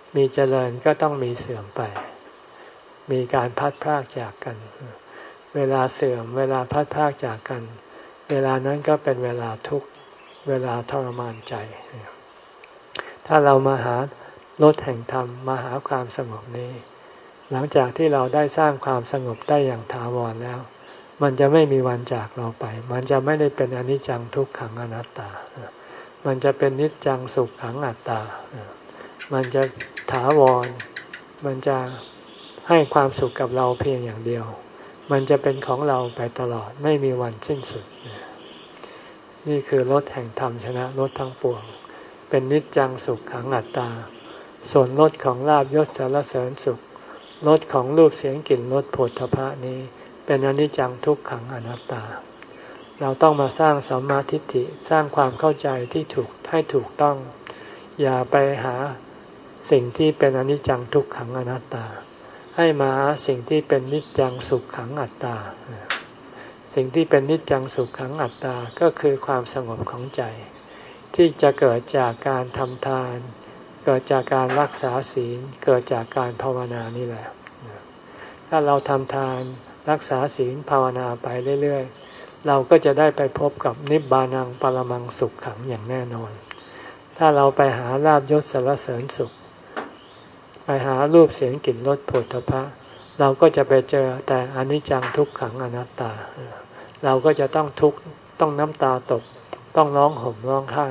มีเจริญก็ต้องมีเสื่อมไปมีการพัดพรากจากกันเวลาเสื่อมเวลาพัดพรากจากกันเวลานั้นก็เป็นเวลาทุกข์เวลาทรมานใจถ้าเรามาหารถแห่งธรรมมาหาความสงบนี้หลังจากที่เราได้สร้างความสงบได้อย่างถาวรแล้วมันจะไม่มีวันจากเราไปมันจะไม่ได้เป็นอนิจจังทุกขังอนัตตามันจะเป็นนิจจังสุขขังอัตตามันจะถาวรมันจะให้ความสุขกับเราเพียงอย่างเดียวมันจะเป็นของเราไปตลอดไม่มีวันสิ้นสุดนี่คือรถแห่งธรรมชนะรถทั้งปวงเป็นนิจจังสุขขังอัตตาส่วนรถของลาภยศสรรเสริญสุขรถของรูปเสียงกลิ่นรสโผฏฐัพพะนี้เป็นอนิจจังทุกขังอนัตตาเราต้องมาสร้างสัมมาทิฏฐิสร้างความเข้าใจที่ถูกให้ถูกต้องอย่าไปหาสิ่งที่เป็นอนิจจังทุกขังอนัตตาให้มาหาสิ่งที่เป็นนิจจังสุขขังอัตตาสิ่งที่เป็นนิจจังสุขขังอัตตาก็คือความสงบของใจที่จะเกิดจากการทำทานเกิดจากการรักษาศีลเกิดจากการภาวนานี่แหละถ้าเราทำทานรักษาศีลภาวนาไปเรื่อยๆเราก็จะได้ไปพบกับนิบานังปรมังสุขขังอย่างแน่นอนถ้าเราไปหาลาภยศสรรเสริญสุขไปหารูปเสียงกลิ่นรสโผฏฐัพพะเราก็จะไปเจอแต่อนิจจังทุกขังอนัตตาเราก็จะต้องทุกข์ต้องน้ำตาตกต้องร้องห่มร้องไห้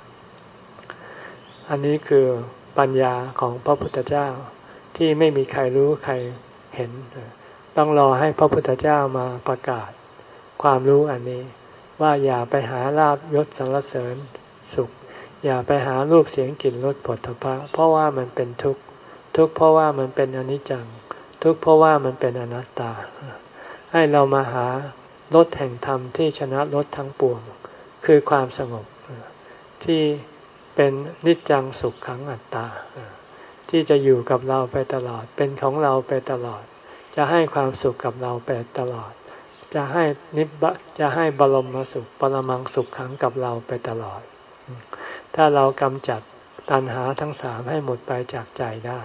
อันนี้คือปัญญาของพระพุทธเจ้าที่ไม่มีใครรู้ใครเห็นต้องรอให้พระพุทธเจ้ามาประกาศความรู้อันนี้ว่าอย่าไปหาลาภยศสรรเสริญสุขอย่าไปหารูปเสียงกลิ่นรสโผฏฐัพพะเพราะว่ามันเป็นทุกข์ทุกข์เพราะว่ามันเป็นอนิจจังทุกข์เพราะว่ามันเป็นอนัตตาให้เรามาหารถแห่งธรรมที่ชนะรถทั้งปวงคือความสงบที่เป็นนิจจังสุขขังอัตตาที่จะอยู่กับเราไปตลอดเป็นของเราไปตลอดจะให้ความสุขกับเราไปตลอดจะให้นิบบะจะให้บรมสุขปรมังสุขขังกับเราไปตลอดถ้าเรากำจัดตัณหาทั้งสามให้หมดไปจากใจได้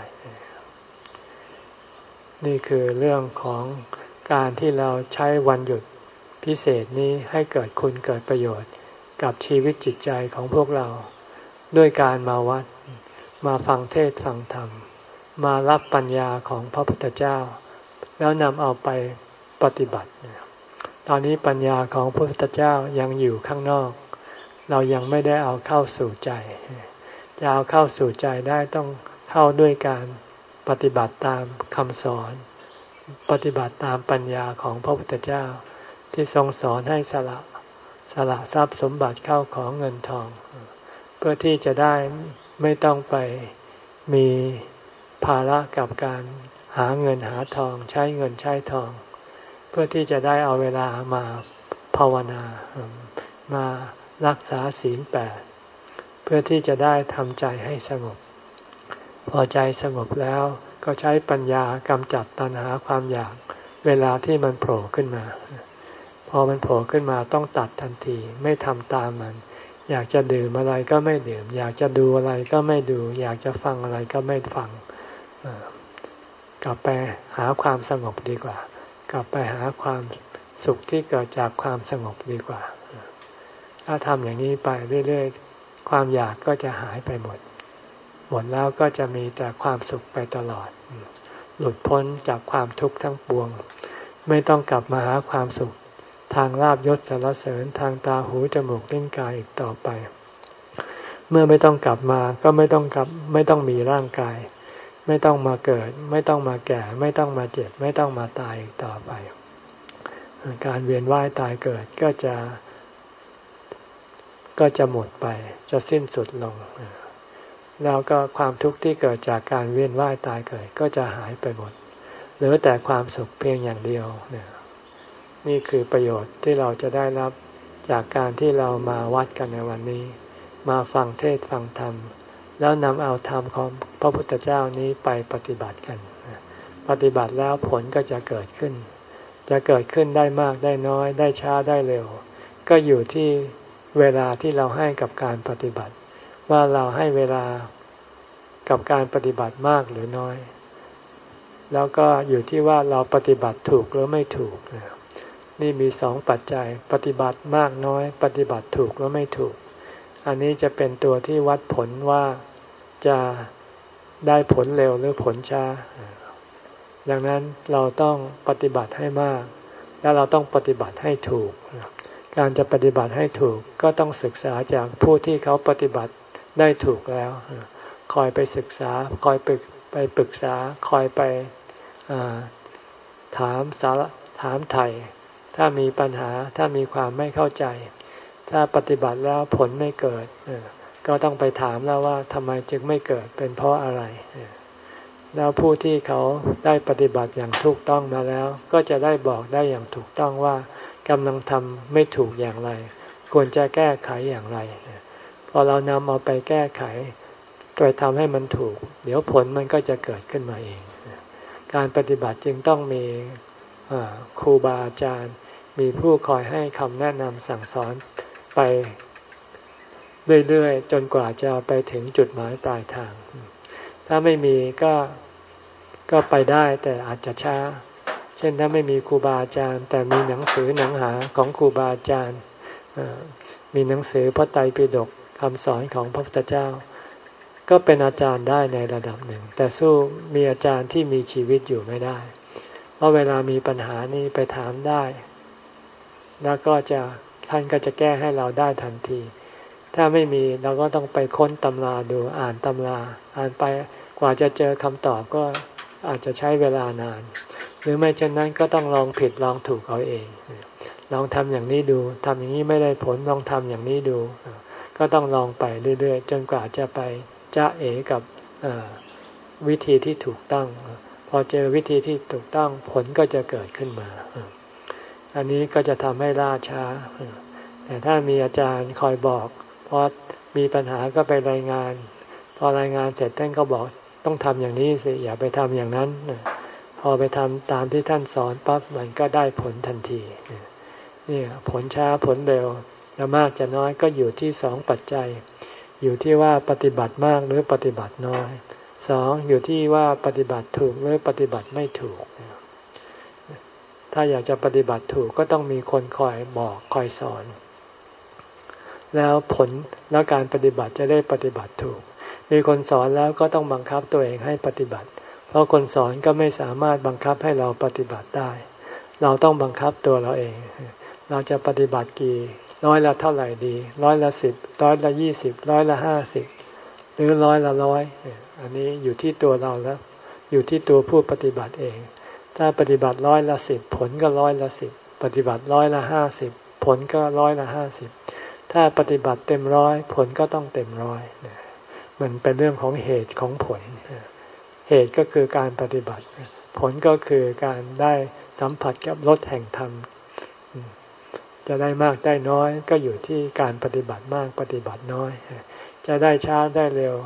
นี่คือเรื่องของการที่เราใช้วันหยุดพิเศษนี้ให้เกิดคุณเกิดประโยชน์กับชีวิตจิตใจของพวกเราด้วยการมาวัดมาฟังเทศน์ฟังธรรมมารับปัญญาของพระพุทธเจ้าแล้วนำเอาไปปฏิบัติตอนนี้ปัญญาของพระพุทธเจ้ายังอยู่ข้างนอกเรายังไม่ได้เอาเข้าสู่ใจจะเอาเข้าสู่ใจได้ต้องเข้าด้วยการปฏิบัติตามคำสอนปฏิบัติตามปัญญาของพระพุทธเจ้าที่ทรงสอนให้สละสละทรัพย์สมบัติเข้าของเงินทองเพื่อที่จะได้ไม่ต้องไปมีภาระกับการหาเงินหาทองใช้เงินใช้ทองเพื่อที่จะได้เอาเวลามาภาวนามารักษาศีลแปดเพื่อที่จะได้ทำใจให้สงบพอใจสงบแล้วก็ใช้ปัญญากำจัดตัณหาความอยากเวลาที่มันโผล่ขึ้นมาพอมันโผล่ขึ้นมาต้องตัดทันทีไม่ทำตามมันอยากจะดื่มอะไรก็ไม่ดื่มอยากจะดูอะไรก็ไม่ดูอยากจะฟังอะไรก็ไม่ฟังกลับไปหาความสงบดีกว่ากลับไปหาความสุขที่เกิดจากความสงบดีกว่าถ้าทำอย่างนี้ไปเรื่อยๆความอยากก็จะหายไปหมดหมดแล้วก็จะมีแต่ความสุขไปตลอดหลุดพ้นจากความทุกข์ทั้งปวงไม่ต้องกลับมาหาความสุขทางลาภยศสรรเสริญทางตาหูจมูกลิ้นกายอีกต่อไปเมื่อไม่ต้องกลับมาก็ไม่ต้องกลับไม่ต้องมีร่างกายไม่ต้องมาเกิดไม่ต้องมาแก่ไม่ต้องมาเจ็บไม่ต้องมาตายอีกต่อไปการเวียนว่ายตายเกิดก็จะก็จะหมดไปจะสิ้นสุดลงแล้วก็ความทุกข์ที่เกิดจากการเวียนว่ายตายเกิดก็จะหายไปหมดเหลือแต่ความสุขเพียงอย่างเดียวเนี่ยนี่คือประโยชน์ที่เราจะได้รับจากการที่เรามาวัดกันในวันนี้มาฟังเทศน์ฟังธรรมแล้วนำเอาธรรมของพระพุทธเจ้านี้ไปปฏิบัติกันปฏิบัติแล้วผลก็จะเกิดขึ้นจะเกิดขึ้นได้มากได้น้อยได้ช้าได้เร็วก็อยู่ที่เวลาที่เราให้กับการปฏิบัติว่าเราให้เวลากับการปฏิบัติมากหรือน้อยแล้วก็อยู่ที่ว่าเราปฏิบัติถูกหรือไม่ถูกนี่มีสองปัจจัยปฏิบัติมากน้อยปฏิบัติถูกหรือไม่ถูกอันนี้จะเป็นตัวที่วัดผลว่าจะได้ผลเร็วหรือผลช้าดังนั้นเราต้องปฏิบัติให้มากและเราต้องปฏิบัติให้ถูกการจะปฏิบัติให้ถูกก็ต้องศึกษาจากผู้ที่เขาปฏิบัติได้ถูกแล้วคอยไปศึกษาคอยไปไปปรึกษาคอยไปถามสารถามไถ่ถ้ามีปัญหาถ้ามีความไม่เข้าใจถ้าปฏิบัติแล้วผลไม่เกิดก็ต้องไปถามแล้วว่าทำไมจึงไม่เกิดเป็นเพราะอะไรแล้วผู้ที่เขาได้ปฏิบัติอย่างถูกต้องมาแล้วก็จะได้บอกได้อย่างถูกต้องว่ากำลังทำไม่ถูกอย่างไรควรจะแก้ไขอย่างไรพอเรานำเอาไปแก้ไขโดยทำให้มันถูกเดี๋ยวผลมันก็จะเกิดขึ้นมาเองการปฏิบัติจึงต้องมีครูบาอาจารย์มีผู้คอยให้คำแนะนำสั่งสอนไปเรื่อยๆจนกว่าจะไปถึงจุดหมายปลายทางถ้าไม่มีก็ก็ไปได้แต่อาจจะช้าเช่นถ้าไม่มีครูบาอาจารย์แต่มีหนังสือหนังหาของครูบาอาจารย์มีหนังสือพระไตรปิฎกคำสอนของพระพุทธเจ้าก็เป็นอาจารย์ได้ในระดับหนึ่งแต่สู้มีอาจารย์ที่มีชีวิตอยู่ไม่ได้เพราะเวลามีปัญหานี้ไปถามได้แล้วก็จะท่านก็จะแก้ให้เราได้ทันทีถ้าไม่มีเราก็ต้องไปค้นตำราดูอ่านตำราอ่านไปกว่าจะเจอคำตอบก็อาจจะใช้เวลานานหรือไม่เช่นนั้นก็ต้องลองผิดลองถูกเอาเองลองทำอย่างนี้ดูทำอย่างนี้ไม่ได้ผลลองทำอย่างนี้ดูก็ต้องลองไปเรื่อยๆจนกว่าจะไปจะเอกับวิธีที่ถูกต้องพอเจอวิธีที่ถูกต้องผลก็จะเกิดขึ้นมาอันนี้ก็จะทำให้ล่าช้าแต่ถ้ามีอาจารย์คอยบอกพอมีปัญหาก็ไปรายงานพอรายงานเสร็จท่านก็บอกต้องทำอย่างนี้สิอย่าไปทำอย่างนั้นพอไปทำตามที่ท่านสอนปั๊บมันก็ได้ผลทันทีนี่ผลช้าผลเร็วจะมากจะน้อยก็อยู่ที่สองปัจจัยอยู่ที่ว่าปฏิบัติมากหรือปฏิบัติน้อยสองอยู่ที่ว่าปฏิบัติถูกหรือปฏิบัติไม่ถูกถ้าอยากจะปฏิบัติถูกก็ต้องมีคนคอยบอกคอยสอนแล้วผลแล้วการปฏิบัติจะได้ปฏิบัติถูกมีคนสอนแล้วก็ต้องบังคับตัวเองให้ปฏิบัติเพราะคนสอนก็ไม่สามารถบังคับให้เราปฏิบัติได้เราต้องบังคับตัวเราเองเราจะปฏิบัติกี่ร้อยละเท่าไหร่ดีร้อยละสิบร้อยละยี่สิบร้อยละห้าสิบหรือร้อยละร้อยอันนี้อยู่ที่ตัวเราแล้วอยู่ที่ตัวผู้ปฏิบัติเองถ้าปฏิบัติร้อยละสิบผลก็ร้อยละสิบปฏิบัติร้อยละห้าสิบผลก็ร้อยละห้าสิบถ้าปฏิบัติเต็มร้อยผลก็ต้องเต็มร้อยมันเป็นเรื่องของเหตุของผลเหตุก็คือการปฏิบัติผลก็คือการได้สัมผัสกับรสแห่งธรรมจะได้มากได้น้อยก็อยู่ที่การปฏิบัติมากปฏิบัติน้อยจะได้ช้าได้เร็ว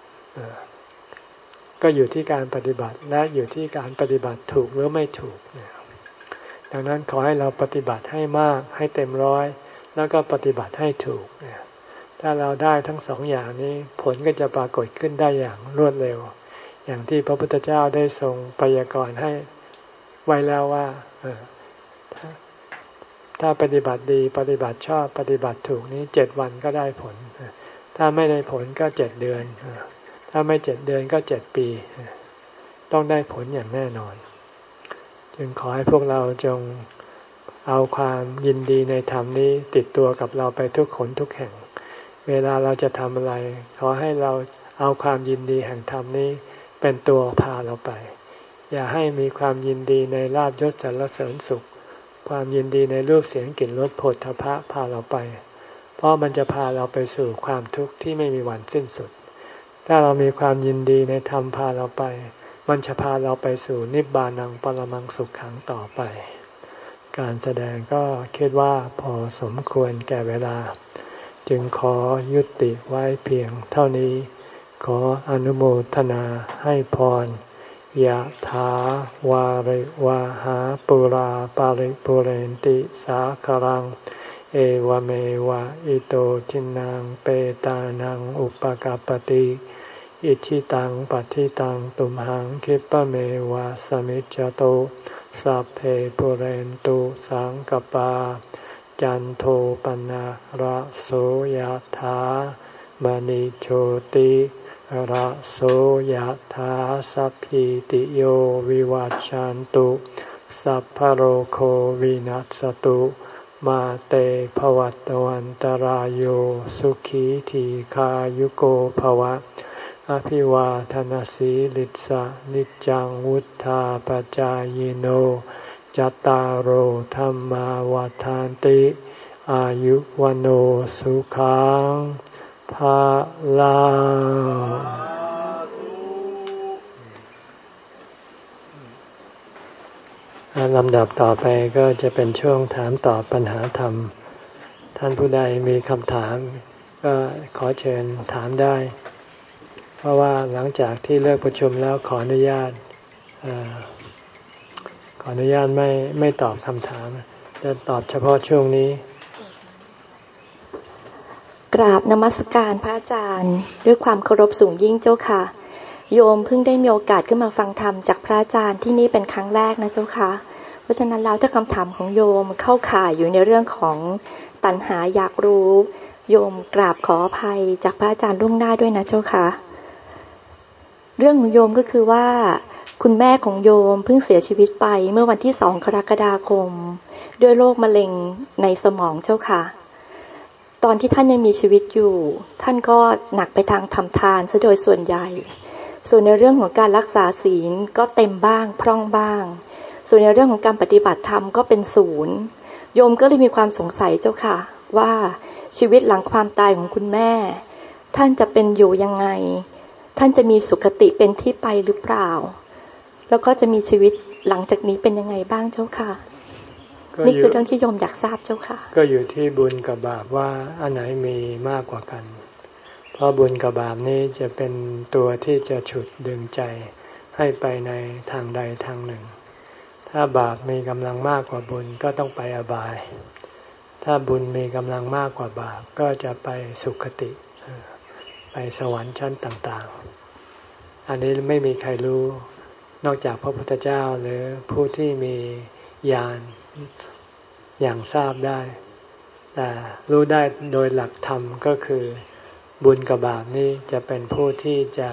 ก็อยู่ที่การปฏิบัติและอยู่ที่การปฏิบัติถูกหรือไม่ถูกดังนั้นขอให้เราปฏิบัติให้มากให้เต็มร้อยแล้วก็ปฏิบัติให้ถูกถ้าเราได้ทั้งสองอย่างนี้ผลก็จะปรากฏขึ้นได้อย่างรวดเร็วอย่างที่พระพุทธเจ้าได้ทรงพยากรณ์ให้ไว้แล้วว่าถ้าถ้าปฏิบัติดีปฏิบัติชอบปฏิบัติถูกนี้เจ็ดวันก็ได้ผลถ้าไม่ได้ผลก็เจ็ดเดือนถ้าไม่เจ็ดเดือนก็เจ็ดปีต้องได้ผลอย่างแน่นอนจึงขอให้พวกเราจงเอาความยินดีในธรรมนี้ติดตัวกับเราไปทุกขนทุกแห่งเวลาเราจะทำอะไรขอให้เราเอาความยินดีแห่งธรรมนี้เป็นตัวพาเราไปอย่าให้มีความยินดีในลาภยศสรรเสริญสุขความยินดีในรูปเสียงกลิ่นรสโผฏฐัพพะพาเราไปเพราะมันจะพาเราไปสู่ความทุกข์ที่ไม่มีวันสิ้นสุดถ้าเรามีความยินดีในธรรมพาเราไปมันจะพาเราไปสู่นิพพานังปรมังสุขขังต่อไปการแสดงก็คิดว่าพอสมควรแก่เวลาจึงขอยุติไว้เพียงเท่านี้ขออนุโมทนาให้พรยะถาวาริวาหาปุราปาริปุเรนติสาคารังเอวเมวะอิโตทินังเปตานังอุปกัปปติอิชิตังปฏิตังตุมหังคิปะเมวะสมิจจโตสัพเพปุเรนตุสังกปาจันโทปนะระโสยถามณิโชติระโสยถาสัพพิติโยวิวัชชันตุสัพพโรโควินัสตุมาเตภวัตวันตรายโยสุขีทีขายุโกภวะอภิวาทนาสีลิสะนิจังวุธาปจายโนจัตตารโหธรรมาวาทานติอายุวโนสุขังภาลังลำดับต่อไปก็จะเป็นช่วงถามตอบปัญหาธรรมท่านผู้ใดมีคำถามก็ขอเชิญถามได้เพราะว่าหลังจากที่เลิกประชุมแล้วขออนุญาตขออนุญาตไม่ไม่ตอบคำถามจะตอบเฉพาะช่วงนี้กราบนมัสการพระอาจารย์ด้วยความเคารพสูงยิ่งเจ้าค่ะโยมเพิ่งได้มีโอกาสขึ้นมาฟังธรรมจากพระอาจารย์ที่นี่เป็นครั้งแรกนะเจ้าค่ะเพราะฉะนั้นแล้วถ้าคำถามของโยมเข้าข่ายอยู่ในเรื่องของตัณหาอยากรู้โยมกราบขออภัยจากพระอาจารย์ล่วงหน้าด้วยนะเจ้าค่ะเรื่องของโยมก็คือว่าคุณแม่ของโยมเพิ่งเสียชีวิตไปเมื่อวันที่สองกรกฎาคมด้วยโรคมะเร็งในสมองเจ้าค่ะตอนที่ท่านยังมีชีวิตอยู่ท่านก็หนักไปทางทำทานซะโดยส่วนใหญ่ส่วนในเรื่องของการรักษาศีลก็เต็มบ้างพร่องบ้างส่วนในเรื่องของการปฏิบัติธรรมก็เป็นศูนย์โยมก็เลยมีความสงสัยเจ้าค่ะว่าชีวิตหลังความตายของคุณแม่ท่านจะเป็นอยู่ยังไงท่านจะมีสุคติเป็นที่ไปหรือเปล่าแล้วก็จะมีชีวิตหลังจากนี้เป็นยังไงบ้างเจ้าค่ะนี่คือเรื่องที่โยมอยากทราบเจ้าค่ะก็อยู่ที่บุญกับบาปว่าอันไหนมีมากกว่ากันเพราะบุญกับบาปนี้จะเป็นตัวที่จะฉุดดึงใจให้ไปในทางใดทางหนึ่งถ้าบาปมีกำลังมากกว่าบุญก็ต้องไปอบายถ้าบุญมีกำลังมากกว่าบาปก็จะไปสุคติไปสวรรค์ชั้นต่างๆอันนี้ไม่มีใครรู้นอกจากพระพุทธเจ้าหรือผู้ที่มีญาณอย่างทราบได้แต่รู้ได้โดยหลักธรรมก็คือบุญกับบาปนี้จะเป็นผู้ที่จะ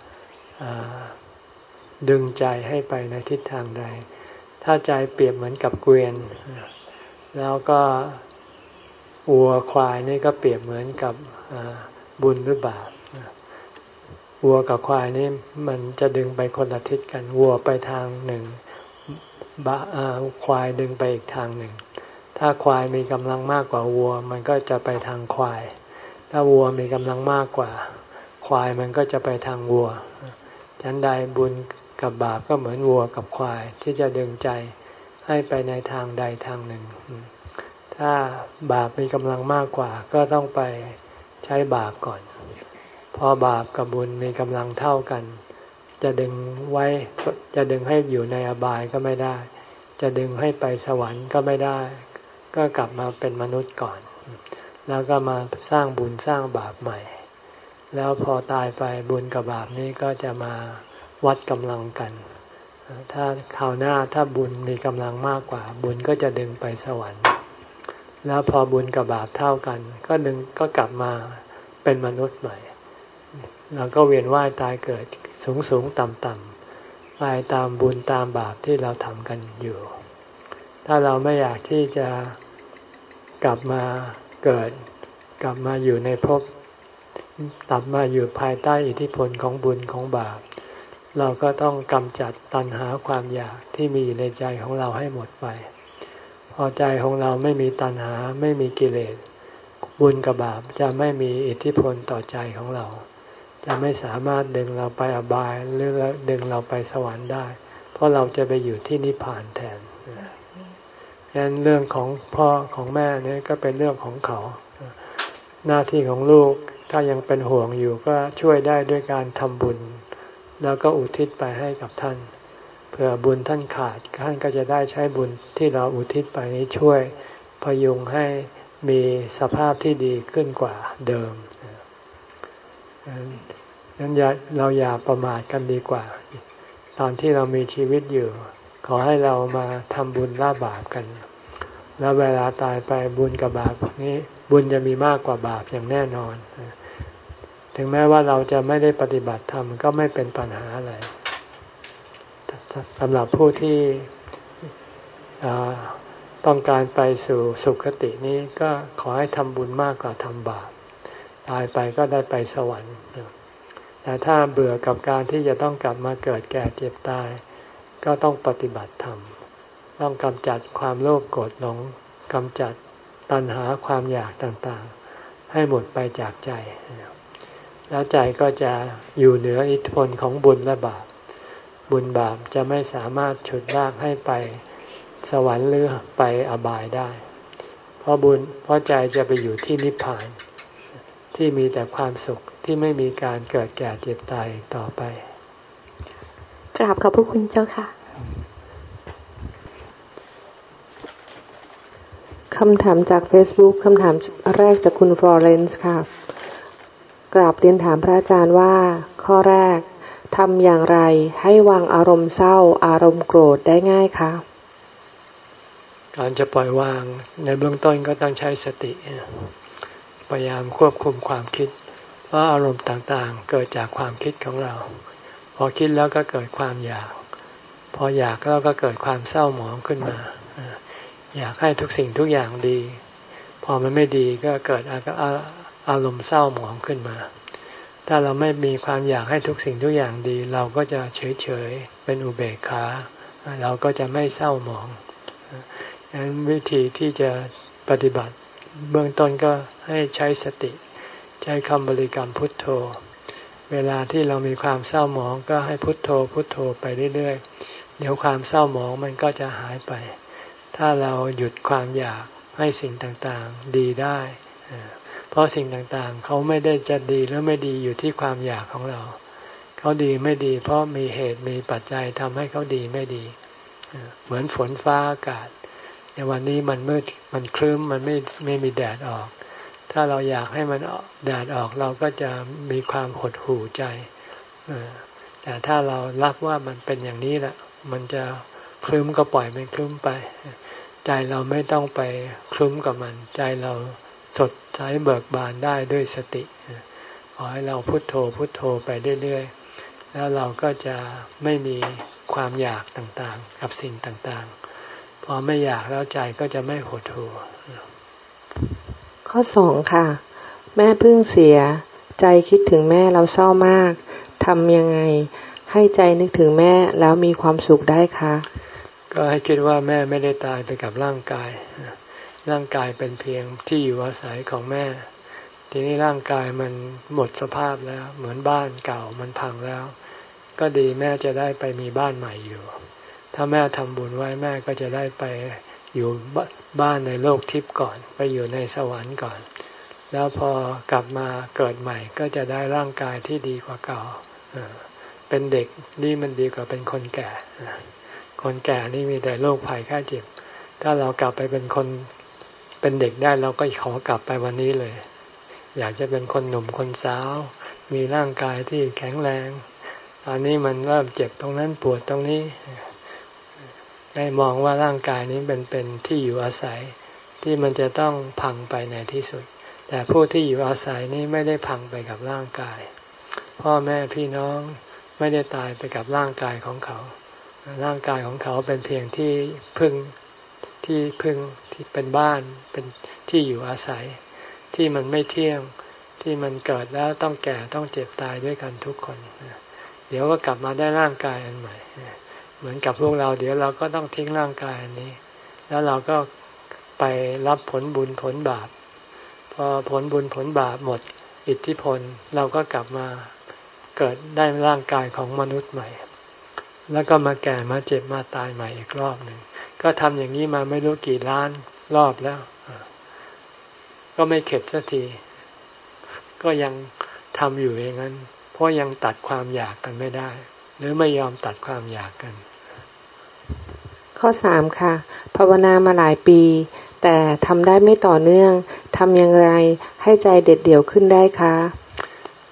ดึงใจให้ไปในทิศทางใดถ้าใจเปรียบเหมือนกับเกวียนแล้วก็วัวควายนี่ก็เปรียบเหมือนกับบุญหรือบาปวัวกับควายนี่มันจะดึงไปคนละทิศกันวัวไปทางหนึ่งบาควายดึงไปอีกทางหนึ่งถ้าควายมีกำลังมากกว่าวัวมันก็จะไปทางควายถ้าวัวมีกำลังมากกว่าควายมันก็จะไปทางวัวฉันใดบุญกับบาปก็เหมือนวัวกับควายที่จะดึงใจให้ไปในทางใดทางหนึ่งถ้าบาปมีกำลังมากกว่าก็ต้องไปใช้บาปก่อนพอบาปกับบุญมีกำลังเท่ากันจะดึงไว้จะดึงให้อยู่ในอบายก็ไม่ได้จะดึงให้ไปสวรรค์ก็ไม่ได้ก็กลับมาเป็นมนุษย์ก่อนแล้วก็มาสร้างบุญสร้างบาปใหม่แล้วพอตายไปบุญกับบาปนี้ก็จะมาวัดกำลังกันถ้าคราวหน้าถ้าบุญมีกำลังมากกว่าบุญก็จะดึงไปสวรรค์แล้วพอบุญกับบาปเท่ากันก็ดึงก็กลับมาเป็นมนุษย์ใหม่แล้วก็เวียนว่ายตายเกิดสูงสูงต่ำต่ำไปตามบุญตามบาปที่เราทำกันอยู่ถ้าเราไม่อยากที่จะกลับมาเกิดกลับมาอยู่ในภพกลับมาอยู่ภายใต้อิทธิพลของบุญของบาปเราก็ต้องกำจัดตัณหาความอยากที่มีในใจของเราให้หมดไปพอใจของเราไม่มีตัณหาไม่มีกิเลสบุญกับบาปจะไม่มีอิทธิพลต่อใจของเราจะไม่สามารถดึงเราไปอบายหรือดึงเราไปสวรรค์ได้เพราะเราจะไปอยู่ที่นิพพานแทนฉะนั้นเรื่องของพ่อของแม่นี่ก็เป็นเรื่องของเขาหน้าที่ของลูกถ้ายังเป็นห่วงอยู่ก็ช่วยได้ด้วยการทำบุญแล้วก็อุทิศไปให้กับท่านเผื่อบุญท่านขาดท่านก็จะได้ใช้บุญที่เราอุทิศไปนี้ช่วยพยุงให้มีสภาพที่ดีขึ้นกว่าเดิมงั้นอย่าเราอย่าประมาทกันดีกว่าตอนที่เรามีชีวิตอยู่ขอให้เรามาทำบุญละบาปกันแล้วเวลาตายไปบุญกับบาปนี้บุญจะมีมากกว่าบาปอย่างแน่นอนถึงแม้ว่าเราจะไม่ได้ปฏิบัติธรรมก็ไม่เป็นปัญหาอะไรสำหรับผู้ที่ต้องการไปสู่สุคตินี้ก็ขอให้ทำบุญมากกว่าทำบาปตายไปก็ได้ไปสวรรค์แต่ถ้าเบื่อกับการที่จะต้องกลับมาเกิดแก่เจ็บตายก็ต้องปฏิบัติธรรมต้องกำจัดความโลภโกรธหลงกำจัดตัณหาความอยากต่างๆให้หมดไปจากใจแล้วใจก็จะอยู่เหนืออิทธิพลของบุญและบาปบุญบาปจะไม่สามารถฉุดลากให้ไปสวรรค์หรือไปอบายได้เพราะบุญเพราะใจจะไปอยู่ที่นิพพานที่มีแต่ความสุขที่ไม่มีการเกิดแก่เจ็บตายต่อไปกราบขอบพระคุณเจ้าค่ะคำถามจาก Facebook คำถามแรกจากคุณฟลอเรนซ์ค่ะกราบเรียนถามพระอาจารย์ว่าข้อแรกทำอย่างไรให้วางอารมณ์เศร้าอารมณ์โกรธได้ง่ายคะการจะปล่อยวางในเบื้องต้นก็ต้องใช้สติพยายามควบคุมความคิดเพราะอารมณ์ต่างๆเกิดจากความคิดของเราพอคิดแล้วก็เกิดความอยากพออยากแล้วก็เกิดความเศร้าหมองขึ้นมาอยากให้ทุกสิ่งทุกอย่างดีพอมันไม่ดีก็เกิดอารมณ์เศร้าหมองขึ้นมาถ้าเราไม่มีความอยากให้ทุกสิ่งทุกอย่างดีเราก็จะเฉยๆเป็นอุเบกขาเราก็จะไม่เศร้าหมองดังนั้นวิธีที่จะปฏิบัติเบื้องต้นก็ให้ใช้สติใช้คำบริกรรมพุทโธเวลาที่เรามีความเศร้าหมองก็ให้พุทโธพุทโธไปเรื่อยๆเดี๋ยวความเศร้าหมองมันก็จะหายไปถ้าเราหยุดความอยากให้สิ่งต่างๆดีได้เพราะสิ่งต่างๆเขาไม่ได้จะดีหรือไม่ดีอยู่ที่ความอยากของเราเขาดีไม่ดีเพราะมีเหตุมีปัจจัยทำให้เขาดีไม่ดีเหมือนฝนฟ้าอากาศในวันนี้มันมืดมันครึ้มมันไม่ไม่มีแดดออกถ้าเราอยากให้มันแดดออกเราก็จะมีความหดหู่ใจแต่ถ้าเรารับว่ามันเป็นอย่างนี้แหละมันจะครึ้มก็ปล่อยมันครึ้มไปใจเราไม่ต้องไปครึ้มกับมันใจเราสดใสเบิกบานได้ด้วยสติขอให้เราพุทโธพุทโธไปเรื่อยๆแล้วเราก็จะไม่มีความอยากต่างๆกับสิ่งต่างๆพอไม่อยากแล้วใจก็จะไม่หดหู่ข้อสองค่ะแม่เพิ่งเสียใจคิดถึงแม่เราเศร้ามากทำยังไงให้ใจนึกถึงแม่แล้วมีความสุขได้คะก็ให้คิดว่าแม่ไม่ได้ตายไปกับร่างกายร่างกายเป็นเพียงที่อยู่อาศัยของแม่ทีนี้ร่างกายมันหมดสภาพแล้วเหมือนบ้านเก่ามันพังแล้วก็ดีแม่จะได้ไปมีบ้านใหม่อยู่ถ้าแม่ทำบุญไว้แม่ก็จะได้ไปอยู่บ้านในโลกทิพย์ก่อนไปอยู่ในสวรรค์ก่อนแล้วพอกลับมาเกิดใหม่ก็จะได้ร่างกายที่ดีกว่าเก่าเป็นเด็กนี่มันดีกว่าเป็นคนแก่คนแก่นี่มีแต่โรคภัยไข้เจ็บถ้าเรากลับไปเป็นคนเป็นเด็กได้เราก็ขอกลับไปวันนี้เลยอยากจะเป็นคนหนุ่มคนสาวมีร่างกายที่แข็งแรงตอนนี้มันเริ่มเจ็บตรงนั้นปวดตรงนี้ให้มองว่าร่างกายนี้เป็นเป็นที่อยู่อาศัยที่มันจะต้องพังไปในที่สุดแต่ผู้ที่อยู่อาศัยนี้ไม่ได้พังไปกับร่างกายพ่อแม่พี่น้องไม่ได้ตายไปกับร่างกายของเขาร่างกายของเขาเป็นเพียงที่พึ่งที่พึ่งที่เป็นบ้านเป็นที่อยู่อาศัยที่มันไม่เที่ยงที่มันเกิดแล้วต้องแก่ต้องเจ็บตายด้วยกันทุกคนเดี๋ยวก็กลับมาได้ร่างกายอันใหม่เหมือนกับพวกเราเดี๋ยวเราก็ต้องทิ้งร่างกายอันนี้แล้วเราก็ไปรับผลบุญผลบาปพอผลบุญผลบาปหมดอิทธิพลเราก็กลับมาเกิดได้ร่างกายของมนุษย์ใหม่แล้วก็มาแก่มาเจ็บมาตายใหม่อีกรอบหนึ่งก็ทำอย่างนี้มาไม่รู้กี่ล้านรอบแล้วก็ไม่เข็ดสักทีก็ยังทำอยู่อย่างนั้นเพราะยังตัดความอยากกันไม่ได้หรือไม่ยอมตัดความอยากกันข้อสามค่ะภาวนามาหลายปีแต่ทำได้ไม่ต่อเนื่องทำอย่างไรให้ใจเด็ดเดี่ยวขึ้นได้คะก็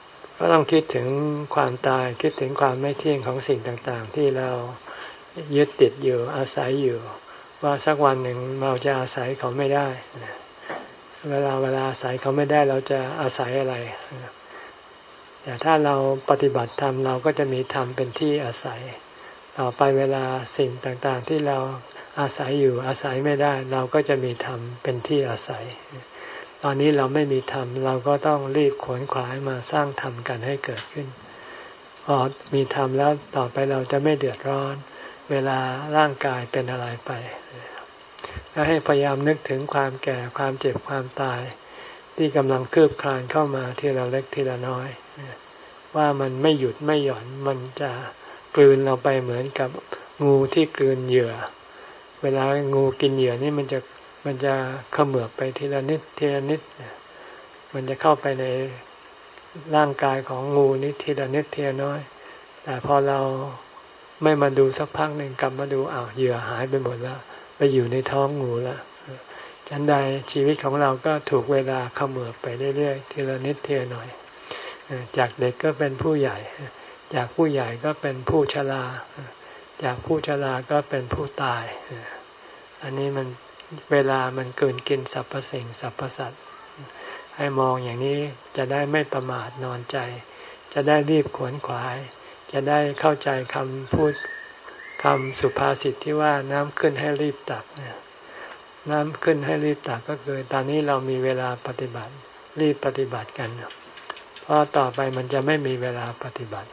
ก็ต้องคิดถึงความตายคิดถึงความไม่เที่ยงของสิ่งต่างๆที่เรายึดติดอยู่อาศัยอยู่ว่าสักวันหนึ่งเราจะอาศัยเขาไม่ได้เวลาเวลาอาศัยเขาไม่ได้เราจะอาศัยอะไรแต่ถ้าเราปฏิบัติธรรมเราก็จะมีธรรมเป็นที่อาศัยต่อไปเวลาสิ่งต่างๆที่เราอาศัยอยู่อาศัยไม่ได้เราก็จะมีธรรมเป็นที่อาศัยตอนนี้เราไม่มีธรรมเราก็ต้องรีบขวนขวายมาสร้างธรรมกันให้เกิดขึ้นพอมีธรรมแล้วต่อไปเราจะไม่เดือดร้อนเวลาร่างกายเป็นอะไรไปแล้วให้พยายามนึกถึงความแก่ความเจ็บความตายที่กำลังคืบคลานเข้ามาทีละเล็กทีละน้อยว่ามันไม่หยุดไม่หย่อนมันจะกลืนเราไปเหมือนกับงูที่กลืนเหยื่อเวลางูกินเหยื่อนี่มันจะมันจะเขมือบไปทีละนิดทีละนิดมันจะเข้าไปในร่างกายของงูนี่ทีละนิดทีละน้อยแต่พอเราไม่มาดูสักพักหนึ่งกลับมาดูอ้าวเหยื่อหายไปหมดแล้วไปอยู่ในท้องงูแล้วฉันใดชีวิตของเราก็ถูกเวลาเขมือบไปเรื่อยๆทีละนิดทีละหน่อยจากเด็กก็เป็นผู้ใหญ่จากผู้ใหญ่ก็เป็นผู้ชราจากผู้ชราก็เป็นผู้ตายอันนี้มันเวลามันเกินกินสรรพสิ่งสรรพสัตว์ให้มองอย่างนี้จะได้ไม่ประมาทนอนใจจะได้รีบขวนขวายจะได้เข้าใจคำพูดคำสุภาษิตที่ว่าน้ำขึ้นให้รีบตักน้ำขึ้นให้รีบตักก็คือตอนนี้เรามีเวลาปฏิบัติรีบปฏิบัติกันเพราะต่อไปมันจะไม่มีเวลาปฏิบัติ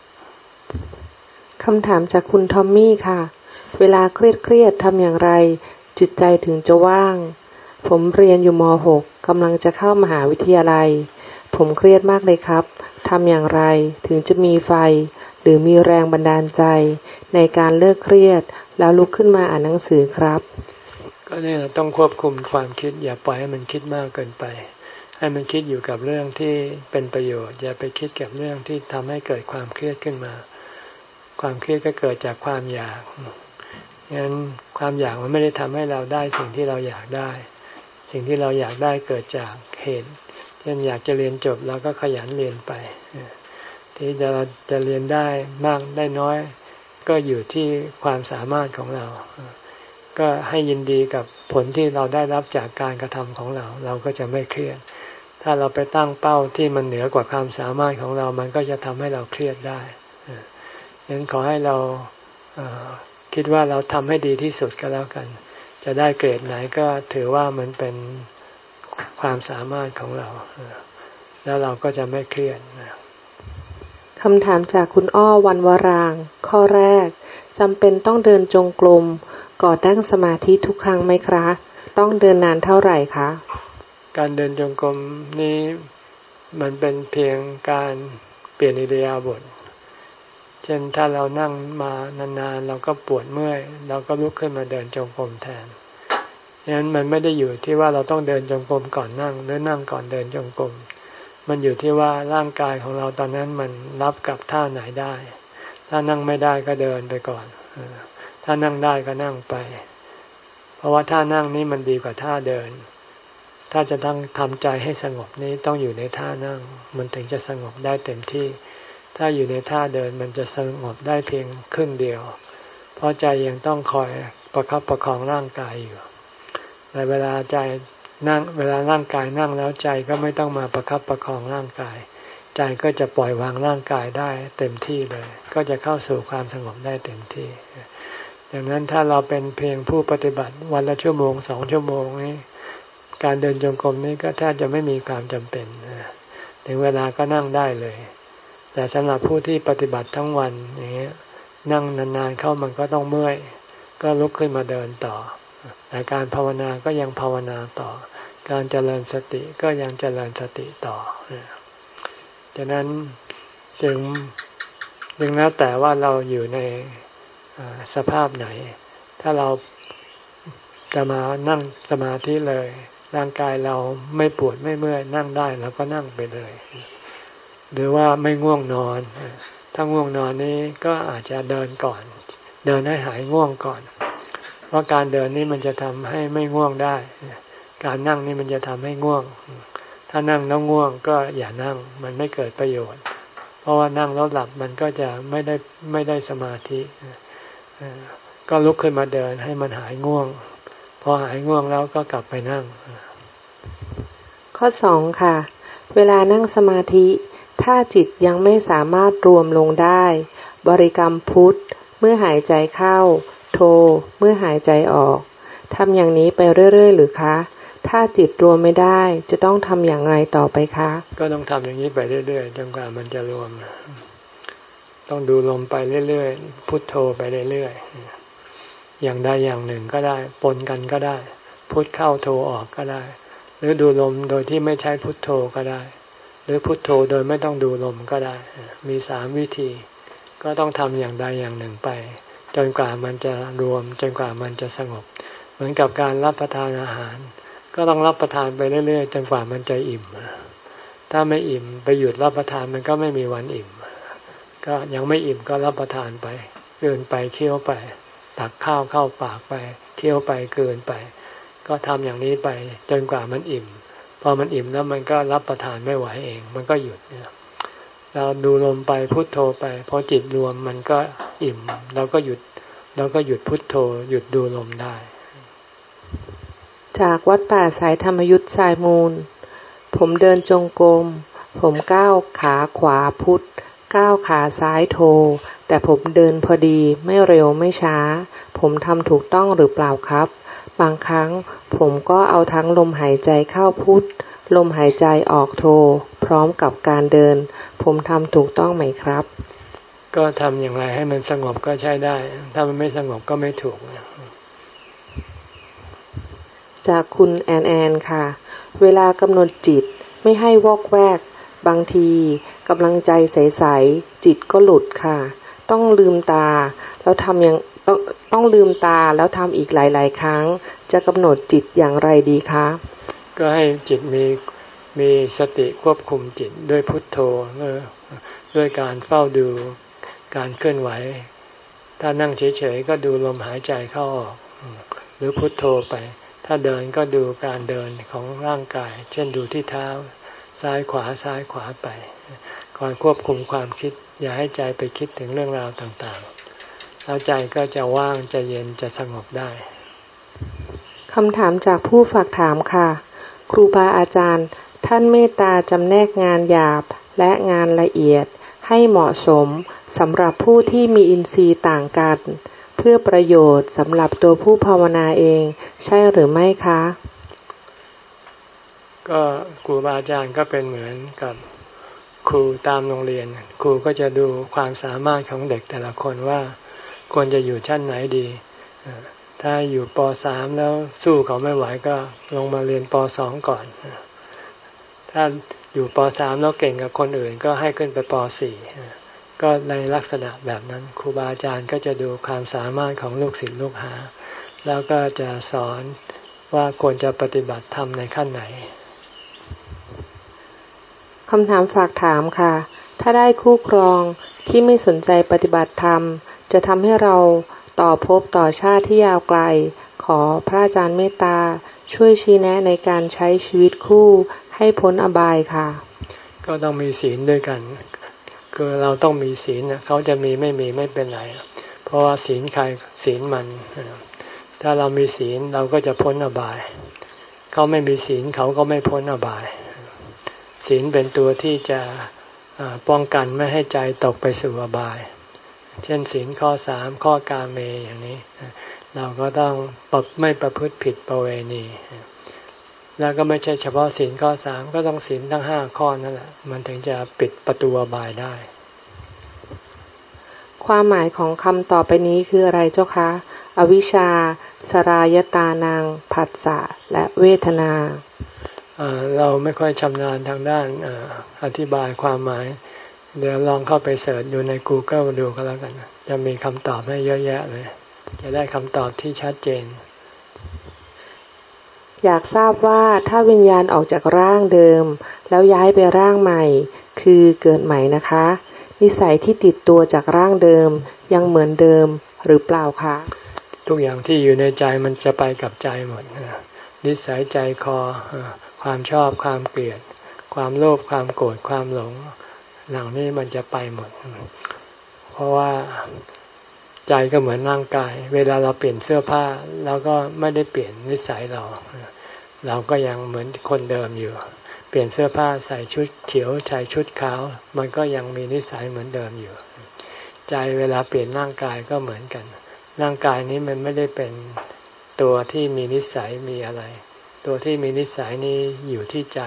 คำถามจากคุณทอมมี่ค่ะเวลาเครียดเครียดทำอย่างไรจิตใจถึงจะว่างผมเรียนอยู่ม หก กำลังจะเข้ามหาวิทยาลัยผมเครียดมากเลยครับทำอย่างไรถึงจะมีไฟหรือมีแรงบันดาลใจในการเลิกเครียดแล้วลุกขึ้นมาอ่านหนังสือครับก็เนี่ยต้องควบคุมความคิดอย่าปล่อยให้มันคิดมากเกินไปให้มันคิดอยู่กับเรื่องที่เป็นประโยชน์อย่าไปคิดกับเรื่องที่ทำให้เกิดความเครียดขึ้นมาความเครียดก็เกิดจากความอยากงั้นความอยากมันไม่ได้ทำให้เราได้สิ่งที่เราอยากได้สิ่งที่เราอยากได้เกิดจากเหตุเช่นอยากจะเรียนจบเราก็ขยันเรียนไปที่จะจะเรียนได้มากได้น้อยก็อยู่ที่ความสามารถของเราก็ให้ยินดีกับผลที่เราได้รับจากการกระทำของเราเราก็จะไม่เครียดถ้าเราไปตั้งเป้าที่มันเหนือกว่าความสามารถของเรามันก็จะทำให้เราเครียดได้ฉะนั้นขอให้เราคิดว่าเราทำให้ดีที่สุดก็แล้วกันจะได้เกรดไหนก็ถือว่ามันเป็นความสามารถของเราแล้วเราก็จะไม่เครียดคำถามจากคุณอ้อวันวรางข้อแรกจำเป็นต้องเดินจงกรมก่อนนั่งสมาธิทุกครั้งไหมคะต้องเดินนานเท่าไหร่คะการเดินจงกรมนี้มันเป็นเพียงการเปลี่ยนอิริยาบถเช่นถ้าเรานั่งมานานๆเราก็ปวดเมื่อยเราก็ลุกขึ้นมาเดินจงกรมแทนดังนั้นมันไม่ได้อยู่ที่ว่าเราต้องเดินจงกรมก่อนนั่งหรือนั่งก่อนเดินจงกรมมันอยู่ที่ว่าร่างกายของเราตอนนั้นมันรับกับท่าไหนได้ถ้านั่งไม่ได้ก็เดินไปก่อนถ้านั่งได้ก็นั่งไปเพราะว่าท่านั่งนี้มันดีกว่าท่าเดินถ้าจะต้องทำใจให้สงบนี้ต้องอยู่ในท่านั่งมันถึงจะสงบได้เต็มที่ถ้าอยู่ในท่าเดินมันจะสงบได้เพียงครึ่งเดียวเพราะใจยังต้องคอยประคับประคองร่างกายอยู่แต่เวลาใจนั่งเวลาร่างกายนั่งแล้วใจก็ไม่ต้องมาประคับประคองร่างกายใจก็จะปล่อยวางร่างกายได้เต็มที่เลยก็จะเข้าสู่ความสงบได้เต็มที่ดังนั้นถ้าเราเป็นเพียงผู้ปฏิบัติวันละชั่วโมงสองชั่วโมงนี้การเดินจงกรมนี้ก็แทบจะไม่มีความจำเป็นถึงเวลาก็นั่งได้เลยแต่สำหรับผู้ที่ปฏิบัติทั้งวันอย่างเงี้ยนั่งนานๆเข้ามันก็ต้องเมื่อยก็ลุกขึ้นมาเดินต่อแต่การภาวนาก็ยังภาวนาต่อการเจริญสติก็ยังเจริญสติต่อดังนั้นจึงจึงแล้วแต่ว่าเราอยู่ในสภาพไหนถ้าเราจะมานั่งสมาธิเลยร่างกายเราไม่ปวดไม่เมื่อยนั่งได้เราก็นั่งไปเลยหรือว่าไม่ง่วงนอนถ้าง่วงนอนนี้ก็อาจจะเดินก่อนเดินให้หายง่วงก่อนเพราะการเดินนี่มันจะทำให้ไม่ง่วงได้การนั่งนี่มันจะทำให้ง่วงถ้านั่งแล้วง่วงก็อย่านั่งมันไม่เกิดประโยชน์ราะว่านั่งแล้วหลับมันก็จะไม่ได้ไม่ได้สมาธิก็ลุกขึ้นมาเดินให้มันหายง่วงพอหายง่วงแล้วก็กลับไปนั่งข้อสองค่ะเวลานั่งสมาธิถ้าจิตยังไม่สามารถรวมลงได้บริกรรมพุทธเมื่อหายใจเข้าโทเมื่อหายใจออกทำอย่างนี้ไปเรื่อยๆหรือคะถ้าจิตรวมไม่ได้จะต้องทำอย่างไรต่อไปคะก็ต้องทำอย่างนี้ไปเรื่อยๆจนกว่ามันจะรวมต้องดูลมไปเรื่อยๆพุทโธไปเรื่อยๆอย่างใดอย่างหนึ่งก็ได้ปนกันก็ได้พุทเข้าโธออกก็ได้หรือดูลมโดยที่ไม่ใช้พุทโธก็ได้หรือพุทโธโดยไม่ต้องดูลมก็ได้มีสามวิธีก็ต้องทำอย่างใดอย่างหนึ่งไปจนกว่ามันจะรวมจนกว่ามันจะสงบเหมือนกับการรับประทานอาหารก็ต้องรับประทานไปเรื่อยๆจนกว่ามันจะอิ่มถ้าไม่อิ่มไปหยุดรับประทานมันก็ไม่มีวันอิ่มก็ยังไม่อิ่มก็รับประทานไปเกินไปเคี้ยวไปตักข้าวเข้าปากไปเคี้ยวไปเกินไปก็ทำอย่างนี้ไปจนกว่ามันอิ่มพอมันอิ่มแล้วมันก็รับประทานไม่ไหวเองมันก็หยุดเราดูลมไปพุทโธไปพอจิตรวมมันก็อิ่มเราก็หยุดเราก็หยุดพุทโธหยุดดูลมได้จากวัดป่าสายธรรมยุทธสายมูลผมเดินจงกรมผมก้าวขาขวาพุทก้าวขาซ้ายโทแต่ผมเดินพอดีไม่เร็วไม่ช้าผมทำถูกต้องหรือเปล่าครับบางครั้งผมก็เอาทั้งลมหายใจเข้าพุทลมหายใจออกโทพร้อมกับการเดินผมทำถูกต้องไหมครับก็ทำอย่างไรให้มันสงบก็ใช้ได้ถ้ามันไม่สงบก็ไม่ถูกจากคุณแอนแอนค่ะเวลากำหนดจิตไม่ให้วอกแวกบางทีกำลังใจใสๆจิตก็หลุดค่ะต้องลืมตาแล้วทำอย่างต้องต้องลืมตาแล้วทำอีกหลายๆครั้งจะกำหนดจิตอย่างไรดีคะก็ให้จิตมีมีสติควบคุมจิตด้วยพุทโธด้วยการเฝ้าดูการเคลื่อนไหวถ้านั่งเฉยๆก็ดูลมหายใจเข้าออกหรือพุทโธไปถ้าเดินก็ดูการเดินของร่างกายเช่นดูที่เท้าซ้ายขวาซ้ายขวาไปคอยควบคุมความคิดอย่าให้ใจไปคิดถึงเรื่องราวต่างๆแล้วใจก็จะว่างจะเย็นจะสงบได้คำถามจากผู้ฝากถามค่ะครูบาอาจารย์ท่านเมตตาจำแนกงานหยาบและงานละเอียดให้เหมาะสมสำหรับผู้ที่มีอินทรีย์ต่างกันเพื่อประโยชน์สำหรับตัวผู้ภาวนาเองใช่หรือไม่คะก็ครูบาอาจารย์ก็เป็นเหมือนกับครูตามโรงเรียนครูก็จะดูความสามารถของเด็กแต่ละคนว่าควรจะอยู่ชั้นไหนดีถ้าอยู่ป สามแล้วสู้เขาไม่ไหวก็ลงมาเรียนป สองก่อนถ้าอยู่ป สามแล้วเก่งกับคนอื่นก็ให้ขึ้นไปป สี่ก็ในลักษณะแบบนั้นครูบาอาจารย์ก็จะดูความสามารถของลูกศิษย์ลูกหาแล้วก็จะสอนว่าควรจะปฏิบัติธรรมในขั้นไหนคำถามฝากถามค่ะถ้าได้คู่ครองที่ไม่สนใจปฏิบัติธรรมจะทำให้เราต่อภพต่อชาติที่ยาวไกลขอพระอาจารย์เมตตาช่วยชี้แนะในการใช้ชีวิตคู่ให้พ้นอบายค่ะก็ต้องมีศีลด้วยกันคือเราต้องมีศีลเขาจะมีไม่มีไม่เป็นไรเพราะว่าศีลใครศีลมันถ้าเรามีศีลเราก็จะพ้นอบายเขาไม่มีศีลเขาก็ไม่พ้นอบายศีลเป็นตัวที่จะป้องกันไม่ให้ใจตกไปสู่อบายเช่นศีลข้อสามข้อกาเมอย่างนี้เราก็ต้องไม่ประพฤติผิดประเวณีแล้วก็ไม่ใช่เฉพาะศีลข้อสามก็ต้องศีลทั้งห้าข้อนั่นแหละมันถึงจะปิดประตูอบายได้ความหมายของคำต่อไปนี้คืออะไรเจ้าคะอวิชชาสรายตานังผัสสะและเวทนาเราไม่ค่อยชำนาญทางด้านอธิบายความหมายเดี๋ยวลองเข้าไปเสิร์ชดูใน Google ดูก็แล้วกันจะมีคำตอบให้เยอะแยะเลยจะได้คำตอบที่ชัดเจนอยากทราบว่าถ้าวิญญาณออกจากร่างเดิมแล้วย้ายไปร่างใหม่คือเกิดใหม่นะคะนิสัยที่ติดตัวจากร่างเดิมยังเหมือนเดิมหรือเปล่าคะทุกอย่างที่อยู่ในใจมันจะไปกับใจหมดนิสัยใจคอความชอบความเกลียดความโลภความโกรธความหลงเหล่านี้มันจะไปหมดเพราะว่าใจก็เหมือนร่างกายเวลาเราเปลี่ยนเสื้อผ้าเราก็ไม่ได้เปลี่ยนนิสัยเราเราก็ยังเหมือนคนเดิมอยู่เปลี่ยนเสื้อผ้าใส่ชุดเขียวใส่ชุดขาวมันก็ยังมีนิสัยเหมือนเดิมอยู่ใจเวลาเปลี่ยนร่างกายก็เหมือนกันร่างกายนี้มันไม่ได้เป็นตัวที่มีนิสัยมีอะไรตัวที่มีนิสัยนี้อยู่ที่ใจ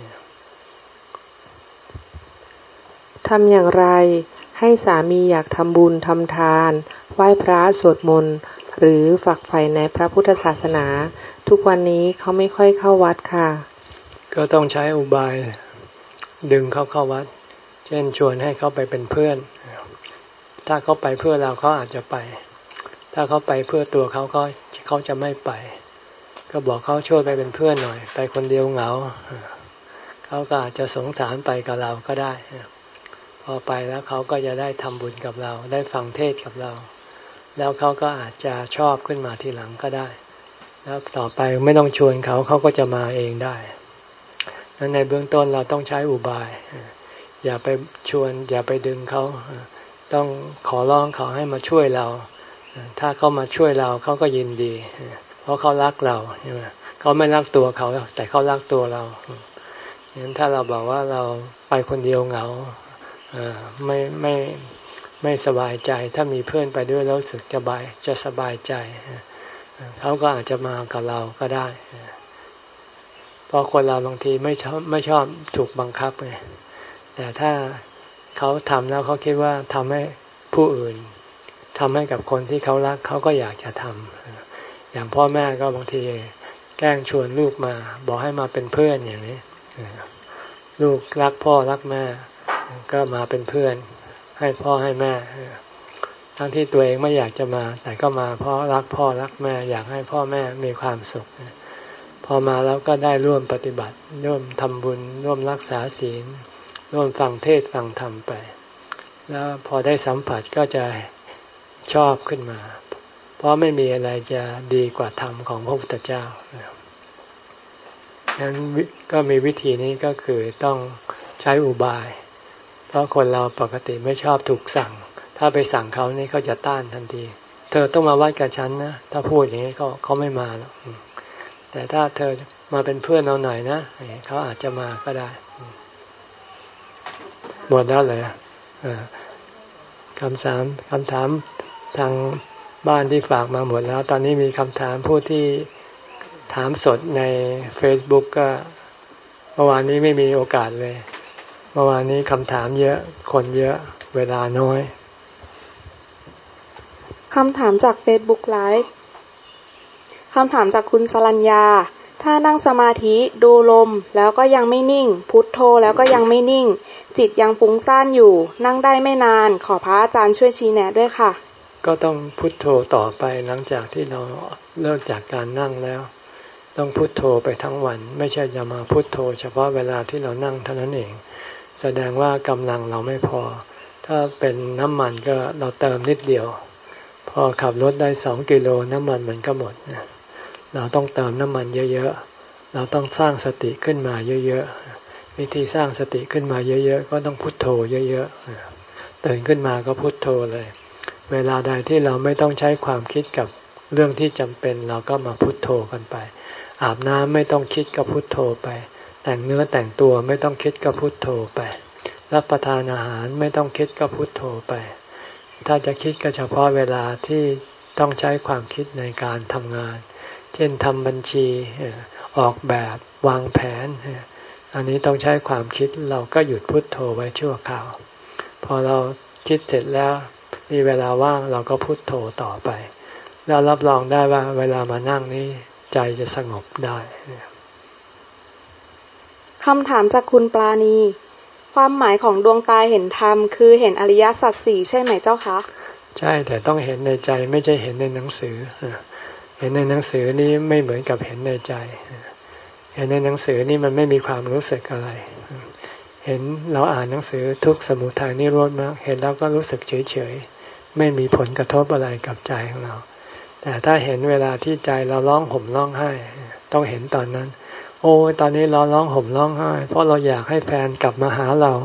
ทำอย่างไรให้สามีอยากทำบุญทำทานไหว้พระสวดมนต์หรือฝักใฝ่ในพระพุทธศาสนาทุกวันนี้เขาไม่ค่อยเข้าวัดค่ะก็ต้องใช้อุบายดึงเขาเข้าวัดเช่นชวนให้เขาไปเป็นเพื่อนถ้าเขาไปเพื่อเราเขาอาจจะไปถ้าเขาไปเพื่อตัวเขาเขาเขาจะไม่ไปก็บอกเขาช่วยไปเป็นเพื่อนหน่อยไปคนเดียวเหงาเขาก็อาจจะสงสารไปกับเราก็ได้พอไปแล้วเขาก็จะได้ทำบุญกับเราได้ฟังเทศกับเราแล้วเขาก็อาจจะชอบขึ้นมาทีหลังก็ได้แล้วต่อไปไม่ต้องชวนเขาเขาก็จะมาเองได้นั้นในเบื้องต้นเราต้องใช้อุบายอย่าไปชวนอย่าไปดึงเขาต้องขอร้องเขาให้มาช่วยเราถ้าเขามาช่วยเราเขาก็ยินดีเพราะเขารักเราใช่ไหมเขาไม่รักตัวเขาแต่เขารักตัวเรางั้นถ้าเราบอกว่าเราไปคนเดียวเหงาไม่ไม่ไม่สบายใจถ้ามีเพื่อนไปด้วยแล้วรู้สึกจะบายจะสบายใจเขาก็อาจจะมากับเราก็ได้เพราะคนเราบางทีไม่ชอบไม่ชอบถูกบังคับไงแต่ถ้าเขาทำแล้วเขาคิดว่าทำให้ผู้อื่นทำให้กับคนที่เขารักเขาก็อยากจะทำอย่างพ่อแม่ก็บางทีแกล้งชวนลูกมาบอกให้มาเป็นเพื่อนอย่างนี้ลูกรักพ่อรักแม่ก็มาเป็นเพื่อนให้พ่อให้แม่ทั้งที่ตัวเองไม่อยากจะมาแต่ก็มาเพราะรักพ่อรักแม่อยากให้พ่อแม่มีความสุขพอมาแล้วก็ได้ร่วมปฏิบัติร่วมทำบุญร่วมรักษาศีลร่วมฟังเทศน์ฟังธรรมไปแล้วพอได้สัมผัสก็จะชอบขึ้นมาเพราะไม่มีอะไรจะดีกว่าธรรมของพระพุทธเจ้าฉะนั้นก็มีวิธีนี้ก็คือต้องใช้อุบายเพราะคนเราปกติไม่ชอบถูกสั่งถ้าไปสั่งเขานี่เขาจะต้านทันทีเธอต้องมาวัดกับฉันนะถ้าพูดอย่างนี้เขาเขาไม่มาหรอกแต่ถ้าเธอมาเป็นเพื่อนเราหน่อยนะเขาอาจจะมาก็ได้หมดแล้วเลยคำถามคำถามทางบ้านที่ฝากมาหมดแล้วตอนนี้มีคำถามผู้ที่ถามสดใน Facebook ก็เมื่อวานนี้ไม่มีโอกาสเลยเมื่อวานนี้คำถามเยอะคนเยอะเวลาน้อยคำถามจาก Facebook Live คำถามจากคุณสรัญญาถ้านั่งสมาธิดูลมแล้วก็ยังไม่นิ่งพุทโธแล้วก็ยังไม่นิ่งจิตยังฟุ้งซ่านอยู่นั่งได้ไม่นานขอพระอาจารย์ช่วยชี้แนะด้วยค่ะก็ต้องพุทโธต่อไปหลังจากที่เราเลิกจากการนั่งแล้วต้องพุทโธไปทั้งวันไม่ใช่จะมาพุทโธเฉพาะเวลาที่เรานั่งเท่านั้นเองแสดงว่ากำลังเราไม่พอถ้าเป็นน้ำมันก็เราเติมนิดเดียวพอขับรถได้สองกิโลน้ำมันมันก็หมดเราต้องเติมน้ำมันเยอะๆเราต้องสร้างสติขึ้นมาเยอะๆวิธีสร้างสติขึ้นมาเยอะๆก็ต้องพุทโธเยอะๆตื่นขึ้นมาก็พุทโธเลยเวลาใดที่เราไม่ต้องใช้ความคิดกับเรื่องที่จำเป็นเราก็มาพุทโธกันไปอาบน้ำไม่ต้องคิดก็พุทโธไปแต่งเนื้อแต่งตัวไม่ต้องคิดก็พุทโธไปรับประทานอาหารไม่ต้องคิดก็พุทโธไปถ้าจะคิดก็เฉพาะเวลาที่ต้องใช้ความคิดในการทำงานเช่นทำบัญชีออกแบบวางแผนอันนี้ต้องใช้ความคิดเราก็หยุดพุทโธไว้ชั่วคราวพอเราคิดเสร็จแล้วมีเวลาว่างเราก็พุทโธต่อไปแล้วรับรองได้ว่าเวลามานั่งนี้ใจจะสงบได้คำถามจากคุณปราณีความหมายของดวงตาเห็นธรรมคือเห็นอริยสัจสี่ใช่ไหมเจ้าคะใช่แต่ต้องเห็นในใจไม่ใช่เห็นในหนังสือเห็นในหนังสือนี้ไม่เหมือนกับเห็นในใจเห็นในหนังสือนี่มันไม่มีความรู้สึกอะไรเห็นเราอ่านหนังสือทุกข์สมุทัยนิโรธมรรคเห็นแล้วก็รู้สึกเฉยเฉยไม่มีผลกระทบอะไรกับใจของเราแต่ถ้าเห็นเวลาที่ใจเราร้องห่มร้องไห้ต้องเห็นตอนนั้นโอ้ตอนนี้เราร้องห่มร้องไห้เพราะเราอยากให้แฟนกลับมาหาเรา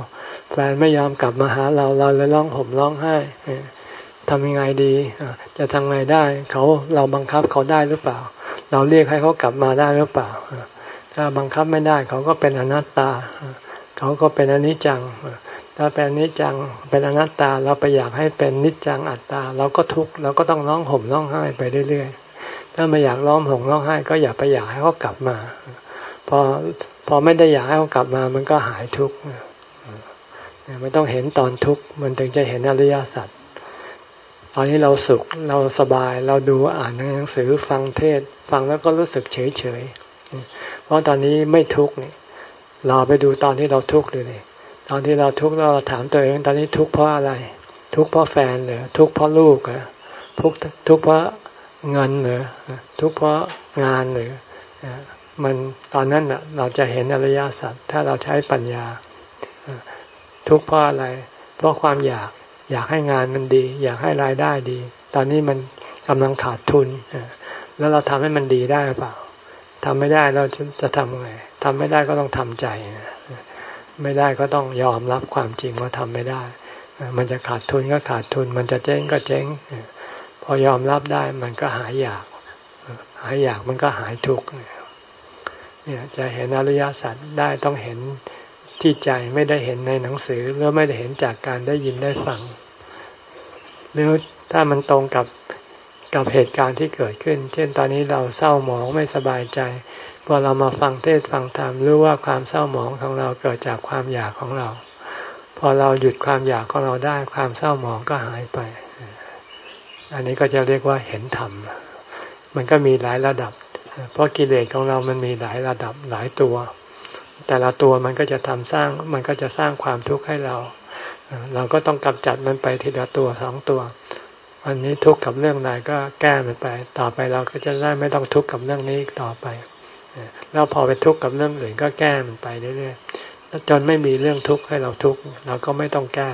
แฟนไม่ยอมกลับมาหาเราเราเลยร้องห่มร้องไห้ทำยังไงดีจะทำไงได้เขาเราบังคับเขาได้หรือเปล่าเราเรียกให้เขากลับมาได้หรือเปล่าถ้าบังคับไม่ได้เขาก็เป็นอนัตตาเขาก็เป็นอนิจจังถ้าเป็นอนิจจังเป็นอนัตตาเราไปอยากให้เป็นนิจจังอัตตาเราก็ทุกข์เราก็ต้องร้องห่มร้องไห้ไปเรื่อยๆถ้าไม่อยากร้องห่มร้องไห้ก็อย่าไปอยากให้เขากลับมาพอพอไม่ได้อยากให้เขากลับมามันก็หายทุกข์ไม่ต้องเห็นตอนทุกข์มันถึงจะเห็นอริยสัจตอนนี้เราสุขเราสบายเราดูอ่านหนังสือฟังเทศฟังแล้วก็รู้สึกเฉยเฉยเพราะตอนนี้ไม่ทุกข์นี่เราไปดูตอนที่เราทุกข์เลยนี่ตอนที่เราทุกข์เราถามตัวเองตอนนี้ทุกข์เพราะอะไรทุกข์เพราะแฟนหรือทุกข์เพราะลูกหรือทุกข์ทุกข์เพราะเงินหรือทุกข์เพราะงานหรือมันตอนนั้นน่ะเราจะเห็นอริยสัจถ้าเราใช้ปัญญาทุกข์เพราะอะไรเพราะความอยากอยากให้งานมันดีอยากให้รายได้ดีตอนนี้มันกำลังขาดทุนแล้วเราทำให้มันดีได้หรือเปล่าทำไม่ได้เราจะจะทำไงทำไม่ได้ก็ต้องทำใจไม่ได้ก็ต้องยอมรับความจริงว่าทำไม่ได้มันจะขาดทุนก็ขาดทุนมันจะเจ๊งก็เจ๊งพอยอมรับได้มันก็หายอยากหายอยากมันก็หายทุกข์เนี่ยจะเห็นอริยสัจได้ต้องเห็นที่ใจไม่ได้เห็นในหนังสือหรือไม่ได้เห็นจากการได้ยินได้ฟังหรือถ้ามันตรงกับกับเหตุการณ์ที่เกิดขึ้นเช่นตอนนี้เราเศร้าหมองไม่สบายใจพอเรามาฟังเทศฟังธรรมรู้ว่าความเศร้าหมองของเราเกิดจากความอยากของเราพอเราหยุดความอยากของเราได้ความเศร้าหมองก็หายไปอันนี้ก็จะเรียกว่าเห็นธรรมมันก็มีหลายระดับเพราะกิเลสของเรามันมีหลายระดับหลายตัวแต่ละตัวมันก็จะทำสร้างมันก็จะสร้างความทุกข์ให้เราเราก็ต้องกำจัดมันไปทีละตัวสองตัววันนี้ทุกข์กับเรื่องใดก็แก้มันไปต่อไปเราก็จะได้ไม่ต้องทุกข์กับเรื่องนี้ต่อไปแล้วพอไปทุกข์กับเรื่องอื่นก็แก้มันไปเรื่อยๆจนไม่มีเรื่องทุกข์ให้เราทุกข์เราก็ไม่ต้องแก้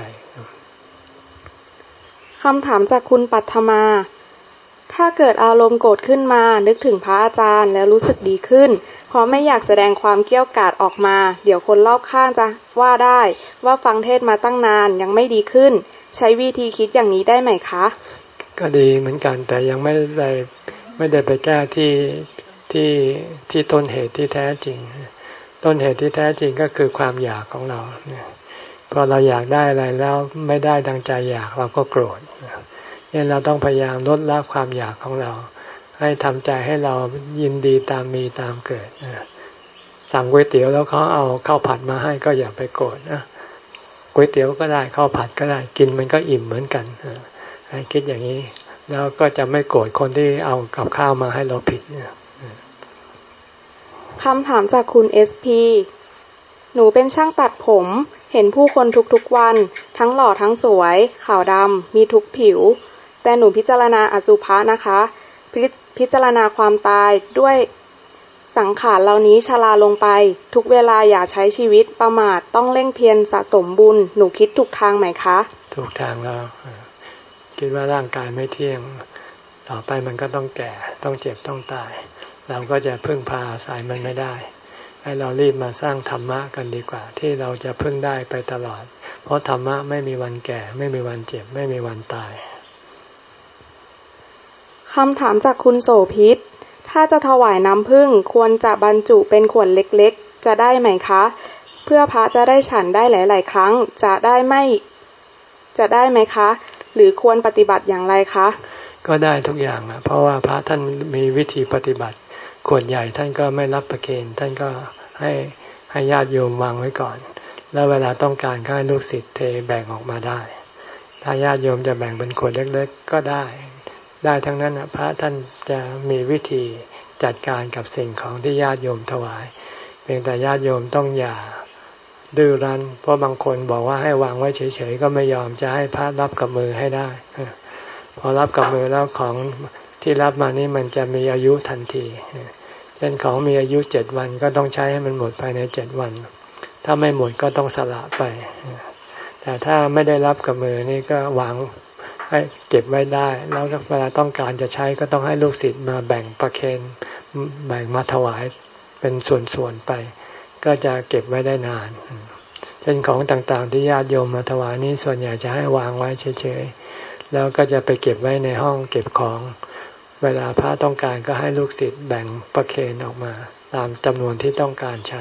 คำถามจากคุณปัทมาถ้าเกิดอารมณ์โกรธขึ้นมานึกถึงพระอาจารย์แล้วรู้สึกดีขึ้นเพราะไม่อยากแสดงความเกรี้ยวกราดออกมาเดี๋ยวคนรอบข้างจะว่าได้ว่าฟังเทศมาตั้งนานยังไม่ดีขึ้นใช้วิธีคิดอย่างนี้ได้ไหมคะก็ดีเหมือนกันแต่ยังไม่ได้ไม่ได้ไปแก้ที่ที่ที่ต้นเหตุที่แท้จริงต้นเหตุที่แท้จริงก็คือความอยากของเราเนี่ยพอเราอยากได้อะไรแล้วไม่ได้ดังใจอยากเราก็โกรธเนี่ยเราต้องพยายามลดละความอยากของเราให้ทำใจให้เรายินดีตามมีตามเกิดสั่งก๋วยเตี๋ยวแล้วเขาเอาข้าวผัดมาให้ก็อย่าไปโกรธนะก๋วยเตี๋ยวก็ได้ข้าวผัดก็ได้กินมันก็อิ่มเหมือนกันให้คิดอย่างนี้แล้วก็จะไม่โกรธคนที่เอากับข้าวมาให้เราผิดเนี่ยคำถามจากคุณเอสพีหนูเป็นช่างตัดผมเห็นผู้คนทุกๆวันทั้งหล่อทั้งสวยขาวดำมีทุกผิวแต่หนูพิจารณาอสุภะนะคะพิจารณาความตายด้วยสังขารเหล่านี้ชราลงไปทุกเวลาอย่าใช้ชีวิตประมาทต้องเร่งเพียรสะสมบุญหนูคิดถูกทางไหมคะถูกทางแล้วคิดว่าร่างกายไม่เที่ยงต่อไปมันก็ต้องแก่ต้องเจ็บต้องตายเราก็จะพึ่งพาอาศัยมันไม่ได้ให้เรารีบมาสร้างธรรมะกันดีกว่าที่เราจะพึ่งได้ไปตลอดเพราะธรรมะไม่มีวันแก่ไม่มีวันเจ็บไม่มีวันตายคำถามจากคุณโสภิตถ้าจะถวายน้ำผึ้งควรจะบรรจุเป็นขวดเล็กๆจะได้ไหมคะเพื่อพระจะได้ฉันได้หลายๆครั้งจะได้ไม่จะได้ไหมคะหรือควรปฏิบัติอย่างไรคะก็ได้ทุกอย่างนะเพราะว่าพระท่านมีวิธีปฏิบัติขวดใหญ่ท่านก็ไม่รับประเคนท่านก็ให้ให้ญาติโยมวางไว้ก่อนแล้วเวลาต้องการให้ลูกศิษย์เทแบ่งออกมาได้ถ้าญาติโยมจะแบ่งเป็นขวดเล็กๆก็ได้ได้ทั้งนั้นนะพระท่านจะมีวิธีจัดการกับสิ่งของที่ญาติโยมถวายเพียงแต่ญาติโยมต้องอย่าดื้อรั้นเพราะบางคนบอกว่าให้วางไว้เฉยๆก็ไม่ยอมจะให้พระรับกับมือให้ได้พอรับกับมือแล้วของที่รับมานี่มันจะมีอายุทันทีเช่นของมีอายุเจ็ดวันก็ต้องใช้ให้มันหมดภายในเจ็ดวันถ้าไม่หมดก็ต้องสละไปแต่ถ้าไม่ได้รับกับมือนี่ก็วางให้เก็บไว้ได้แล้วเวลาต้องการจะใช้ก็ต้องให้ลูกศิษย์มาแบ่งประเคนแบ่งมาถวายเป็นส่วนๆไปก็จะเก็บไว้ได้นานฉช่นของต่างๆที่ญาติโยมมาถวายนี้ส่วนใหญ่จะให้วางไว้เฉยๆแล้วก็จะไปเก็บไว้ในห้องเก็บของเวลาพระต้องการก็ให้ลูกศิษย์แบ่งประเคนออกมาตามจำนวนที่ต้องการใช้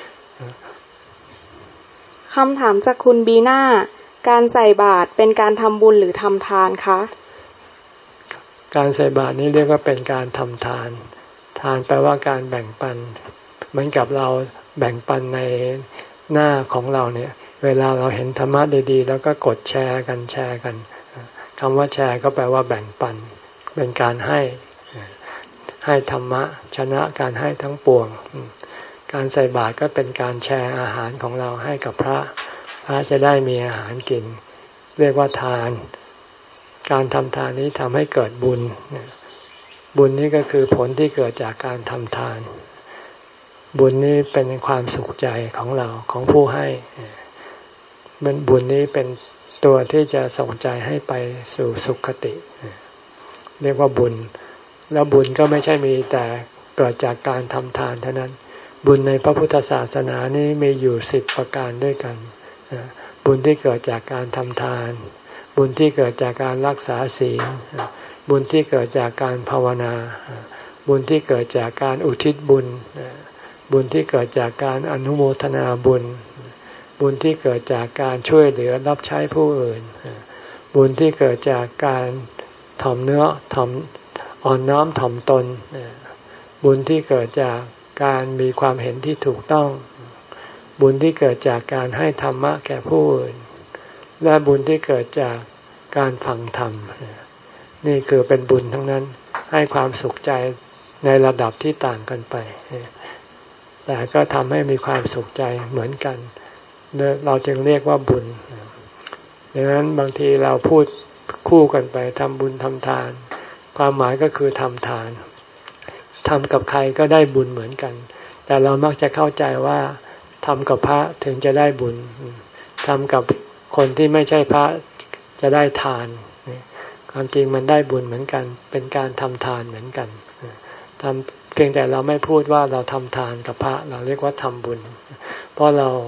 คำถามจากคุณบีน่าการใส่บาตรเป็นการทำบุญหรือทำทานคะการใส่บาตรนี้เรียกว่าเป็นการทำทานทานแปลว่าการแบ่งปันเหมือนกับเราแบ่งปันในหน้าของเราเนี่ยเวลาเราเห็นธรรมะดีๆแล้วก็กดแชร์กันแชร์กันคำว่าแชร์ก็แปลว่าแบ่งปันเป็นการให้ให้ธรรมะชนะการให้ทั้งปวงการใส่บาตรก็เป็นการแชร์อาหารของเราให้กับพระพระจะได้มีอาหารกินเรียกว่าทานการทำทานนี้ทำให้เกิดบุญบุญนี้ก็คือผลที่เกิดจากการทำทานบุญนี้เป็นความสุขใจของเราของผู้ให้มันบุญนี้เป็นตัวที่จะส่งใจให้ไปสู่สุขติเรียกว่าบุญแล้วบุญก็ไม่ใช่มีแต่เกิดจากการทำทานเท่านั้นบุญในพระพุทธศาสนานี้มีอยู่สิบประการด้วยกันบุญที่เกิดจากการทำทานบุญที่เกิดจากการรักษาศีลบุญที่เกิดจากการภาวนาบุญที่เกิดจากการอุทิศบุญบุญที่เกิดจากการอนุโมทนาบุญบุญที่เกิดจากการช่วยเหลือรับใช้ผู้อื่นบุญที่เกิดจากการถ่อมเนื้อถ่อมอ่อนน้อมถ่อมตนบุญที่เกิดจากการมีความเห็นที่ถูกต้องบุญที่เกิดจากการให้ธรรมะแก่ผู้อื่นและบุญที่เกิดจากการฟังธรรมนี่คือเป็นบุญทั้งนั้นให้ความสุขใจในระดับที่ต่างกันไปแต่ก็ทำให้มีความสุขใจเหมือนกันเราจึงเรียกว่าบุญดังนั้นบางทีเราพูดคู่กันไปทำบุญทำทานความหมายก็คือทำทานทำกับใครก็ได้บุญเหมือนกันแต่เรามักจะเข้าใจว่าทำกับพระถึงจะได้บุญทำกับคนที่ไม่ใช่พระจะได้ทานความจริงมันได้บุญเหมือนกันเป็นการทำทานเหมือนกันทำเพียงแต่เราไม่พูดว่าเราทำทานกับพระเราเรียกว่าทำบุญเพราะเรา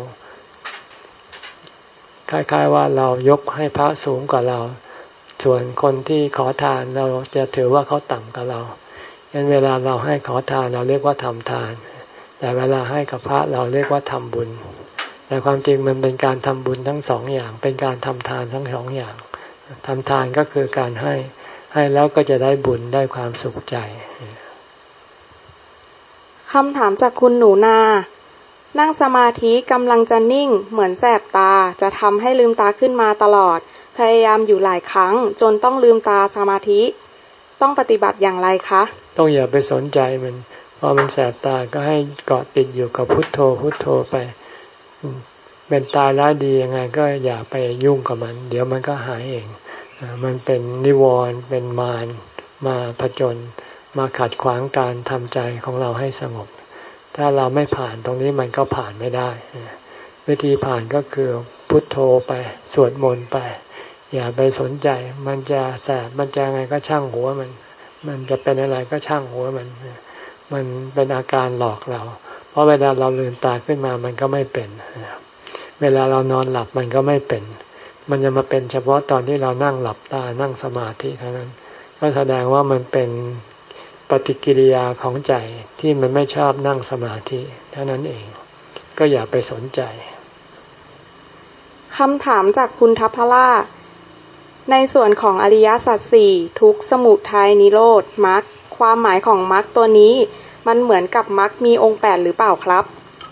คล้ายๆว่าเรายกให้พระสูงกว่าเราส่วนคนที่ขอทานเราจะถือว่าเขาต่ำกว่าเรางั้นเวลาเราให้ขอทานเราเรียกว่าทำทานแต่เวลาให้กับพระเราเรียกว่าทำบุญแต่ความจริงมันเป็นการทำบุญทั้งสองอย่างเป็นการทำทานทั้งสองอย่างทำทานก็คือการให้ให้แล้วก็จะได้บุญได้ความสุขใจคำถามจากคุณหนูนานั่งสมาธิกำลังจะนิ่งเหมือนแสบตาจะทำให้ลืมตาขึ้นมาตลอดพยายามอยู่หลายครั้งจนต้องลืมตาสมาธิต้องปฏิบัติอย่างไรคะต้องอย่าไปสนใจมันพอมันแสบตาก็ให้เกาะติดอยู่กับพุทโธพุทโธไปเป็นตายร้ายดียังไงก็อย่าไปยุ่งกับมันเดี๋ยวมันก็หายเองมันเป็นนิวรณ์เป็นมารมาผจญมาขัดขวางการทำใจของเราให้สงบถ้าเราไม่ผ่านตรงนี้มันก็ผ่านไม่ได้วิธีผ่านก็คือพุทโธไปสวดมนต์ไปอย่าไปสนใจมันจะแสบมันจะไงก็ช่างหัวมันมันจะเป็นอะไรก็ช่างหัวมันมันเป็นอาการหลอกเราเพราะเวลาเราลืมตาขึ้นมามันก็ไม่เป็นเวลาเรานอนหลับมันก็ไม่เป็นมันจะมาเป็นเฉพาะตอนที่เรานั่งหลับตานั่งสมาธิเท่านั้นก็แสดงว่ามันเป็นปฏิกิริยาของใจที่มันไม่ชอบนั่งสมาธิเท่านั้นเองก็อย่าไปสนใจคำถามจากคุณทัพพล่าในส่วนของอริยสัจสี่ทุกข์สมุทัยนิโรธมรรคความหมายของมรรคตัวนี้มันเหมือนกับมรรคมีองค์แปดหรือเปล่าครับ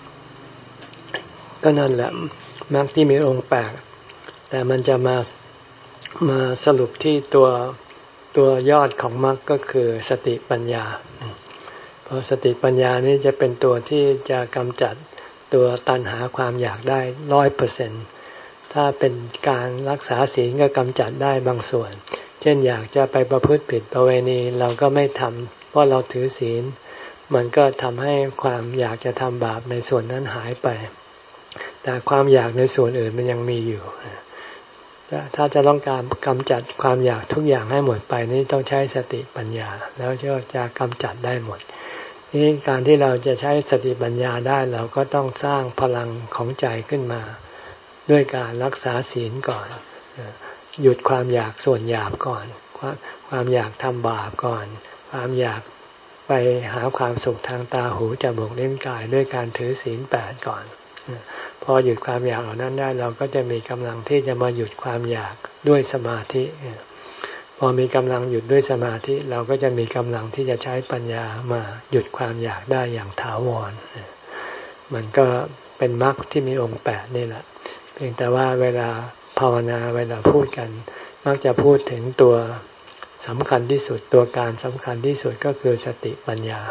ก็นั่นแหละมรรคที่มีองค์แปดแต่มันจะมามาสรุปที่ตัวตัวยอดของมรรคก็คือสติปัญญาเพราะสติปัญญานี้จะเป็นตัวที่จะกำจัดตัวตัณหาความอยากได้ร้อยเปอร์เซ็นต์ถ้าเป็นการรักษาศีลก็กำจัดได้บางส่วนเช่นอยากจะไปประพฤติผิดประเวณีเราก็ไม่ทำเพราะเราถือศีลมันก็ทำให้ความอยากจะทำบาปในส่วนนั้นหายไปแต่ความอยากในส่วนอื่นมันยังมีอยู่ถ้าจะต้องการกำจัดความอยากทุกอย่างให้หมดไปนี่ต้องใช้สติปัญญาแล้วก็จะกำจัดได้หมดนี่การที่เราจะใช้สติปัญญาได้เราก็ต้องสร้างพลังของใจขึ้นมาด้วยการรักษาศีลก่อนหยุดความอยากส่วนหยาบก่อนความความอยากทำบาปก่อนความอยากไปหาความสุขทางตาหูจมูกลิ้นกายด้วยการถือศีลแปดก่อนพอหยุดความอยากเหล่านั้นได้เราก็จะมีกำลังที่จะมาหยุดความอยากด้วยสมาธิพอมีกำลังหยุดด้วยสมาธิเราก็จะมีกำลังที่จะใช้ปัญญามาหยุดความอยากได้อย่างถาวรมันก็เป็นมรรคที่มีองค์แปดนี่แหละเพียงแต่ว่าเวลาภาวนาเวลาพูดกันมักจะพูดถึงตัวสำคัญที่สุดตัวการสำคัญที่สุดก็คือสติปัญญา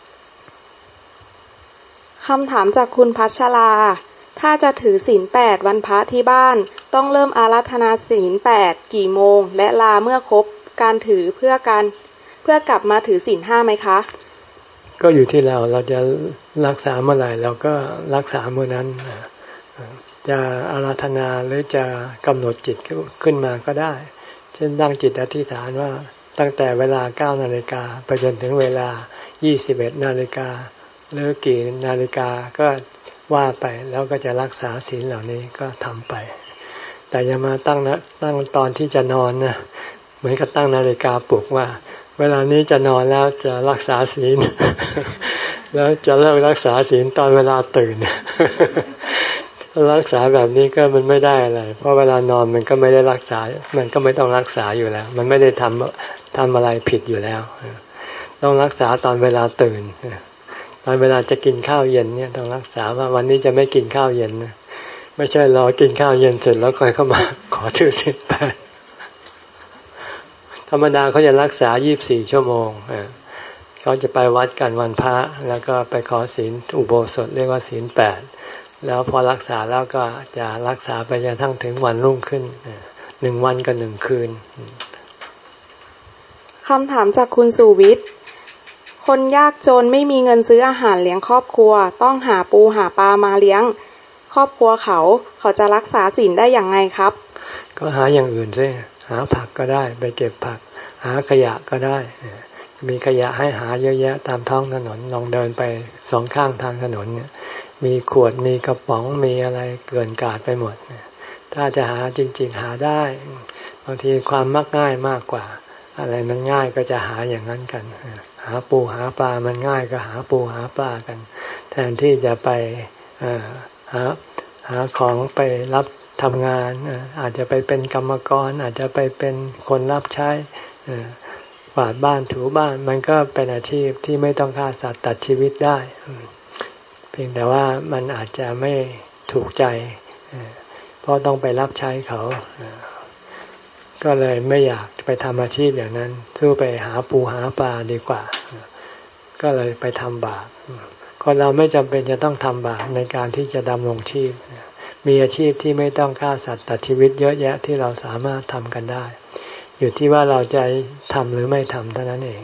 คำถามจากคุณพัชราถ้าจะถือศีลแปดวันพระที่บ้านต้องเริ่มอาราธนาศีลแปดกี่โมงและลาเมื่อครบการถือเพื่อการเพื่อกลับมาถือศีลห้าไหมคะก็อยู่ที่เราเราจะรักษาเมื่อไหร่เราก็รักษาเมื่อนั้นจะอาราธนาหรือจะกำหนดจิตขึ้นมาก็ได้เช่นตั้งจิตอธิษฐานว่าตั้งแต่เวลาเก้านาฬิกาไปจนถึงเวลายี่สิบเอ็ดนาฬิกาหรือกี่นาฬิกาก็ว่าไปแล้วก็จะรักษาศีลเหล่านี้ก็ทำไปแต่อย่ามาตั้งนะตั้งตอนที่จะนอนนะเหมือนกับตั้งนาฬิกาปลุกว่าเวลานี้จะนอนแล้วจะรักษาศีล แล้วจะเลิกรักษาศีลตอนเวลาตื่น รักษาแบบนี้ก็มันไม่ได้อะไรเพราะเวลานอนมันก็ไม่ได้รักษามันก็ไม่ต้องรักษาอยู่แล้วมันไม่ได้ทำทำอะไรผิดอยู่แล้วต้องรักษาตอนเวลาตื่นตอนเวลาจะกินข้าวเย็นเนี่ยต้องรักษาว่าวันนี้จะไม่กินข้าวเย็นนะไม่ใช่รอกินข้าวเย็นเสร็จแล้วค่อยเข้ามาขอถือศีลแปดธรรมดาเขาจะรักษายี่สิบสี่ชั่วโมงเขาจะไปวัดกันวันพระแล้วก็ไปขอศีลอุโบสถเรียกว่าศีลแปดแล้วพอรักษาแล้วก็จะรักษาไปจนทั้งถึงวันรุ่งขึ้นหนึ่งวันกับหนึ่งคืนคำถามจากคุณสุวิทย์คนยากจนไม่มีเงินซื้ออาหารเลี้ยงครอบครัวต้องหาปูหาปลามาเลี้ยงครอบครัวเขาเขาจะรักษาศีลได้อย่างไงครับก็หาอย่างอื่นสิหาผักก็ได้ไปเก็บผักหาขยะก็ได้มีขยะให้หาเยอะแยะตามท้องถนนลองเดินไปสองข้างทางถนนเนี่ยมีขวดมีกระป๋องมีอะไรเกลื่อนกลาดไปหมดถ้าจะหาจริงๆหาได้บางทีความมักง่ายมากกว่าอะไรมันง่ายก็จะหาอย่างนั้นกันหาปูหาปลามันง่ายก็หาปูหาปลากันแทนที่จะไปหาหาของไปรับทำงานอาจจะไปเป็นกรรมกรอาจจะไปเป็นคนรับใช้กวาดบ้านถูบ้านมันก็เป็นอาชีพที่ไม่ต้องฆ่าสัตว์ตัดชีวิตได้เพียงแต่ว่ามันอาจจะไม่ถูกใจเพราะต้องไปรับใช้เขาก็เลยไม่อยากไปทำอาชีพอย่างนั้นสู้ไปหาปูหาปลาดีกว่าก็เลยไปทำบาปคนเราไม่จำเป็นจะต้องทำบาปในการที่จะดำรงชีพมีอาชีพที่ไม่ต้องฆ่าสัตว์ตัดชีวิตเยอะแยะที่เราสามารถทำกันได้อยู่ที่ว่าเราจะทำหรือไม่ทำเท่านั้นเอง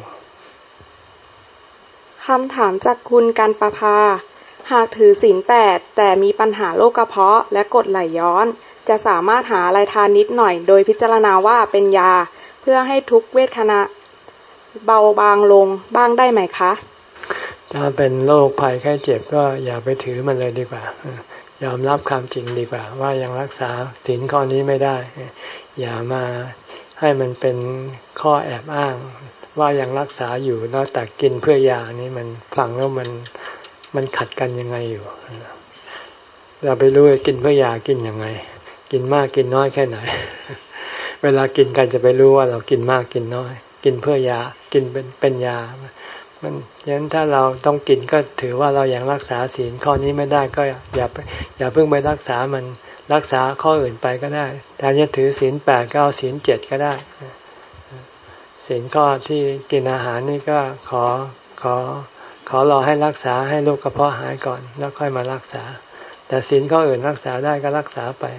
คำถามจากคุณกันประภาหากถือศีลแปดแต่มีปัญหาโรคกระเพาะและกรดไหลย้อนจะสามารถหาอะไรทานนิดหน่อยโดยพิจารณาว่าเป็นยาเพื่อให้ทุกเวทนาเบาบางลงบ้างได้ไหมคะถ้าเป็นโรคภัยแค่เจ็บก็อย่าไปถือมันเลยดีกว่ายอมรับความจริงดีกว่าว่ายังรักษาศีลข้อนี้ไม่ได้อย่ามาให้มันเป็นข้อแอบอ้างว่ายังรักษาอยู่แล้วแต่กินเพื่อยานี่มันฟังแล้วมันมันขัดกันยังไงอยู่เราไปรู้กินเพื่อยากินยังไงกินมากกินน้อยแค่ไหนเวลากินกันจะไปรู้ว่าเรากินมากกินน้อยกินเพื่อยากินเป็นเป็นยามันฉะนั้นถ้าเราต้องกินก็ถือว่าเรายังรักษาศีลข้อนี้ไม่ได้ก็อย่าอย่าเพิ่งไปรักษามันรักษาข้ออื่นไปก็ได้แทนจะถือศีลแปดก็เอาศีลเจ็ดก็ได้ศีลข้อที่กินอาหารนี่ก็ขอขอขอรอให้รักษาให้โรคกระเพาะหายก่อนแล้วค่อยมารักษาแต่ศีลข้ออื่นรักษาได้ก็รักษาไป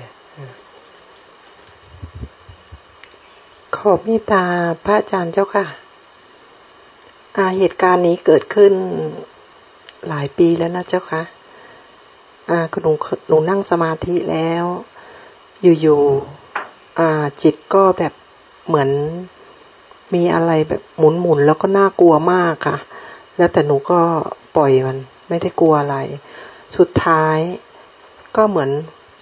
ขอเมตตาพระอาจารย์เจ้าค่ะอาเหตุการณ์นี้เกิดขึ้นหลายปีแล้วนะเจ้าค่ะอ่าหนูหนูนั่งสมาธิแล้วอยู่ๆอ่าจิตก็แบบเหมือนมีอะไรแบบหมุนๆแล้วก็น่ากลัวมากค่ะแล้วแต่หนูก็ปล่อยมันไม่ได้กลัวอะไรสุดท้ายก็เหมือน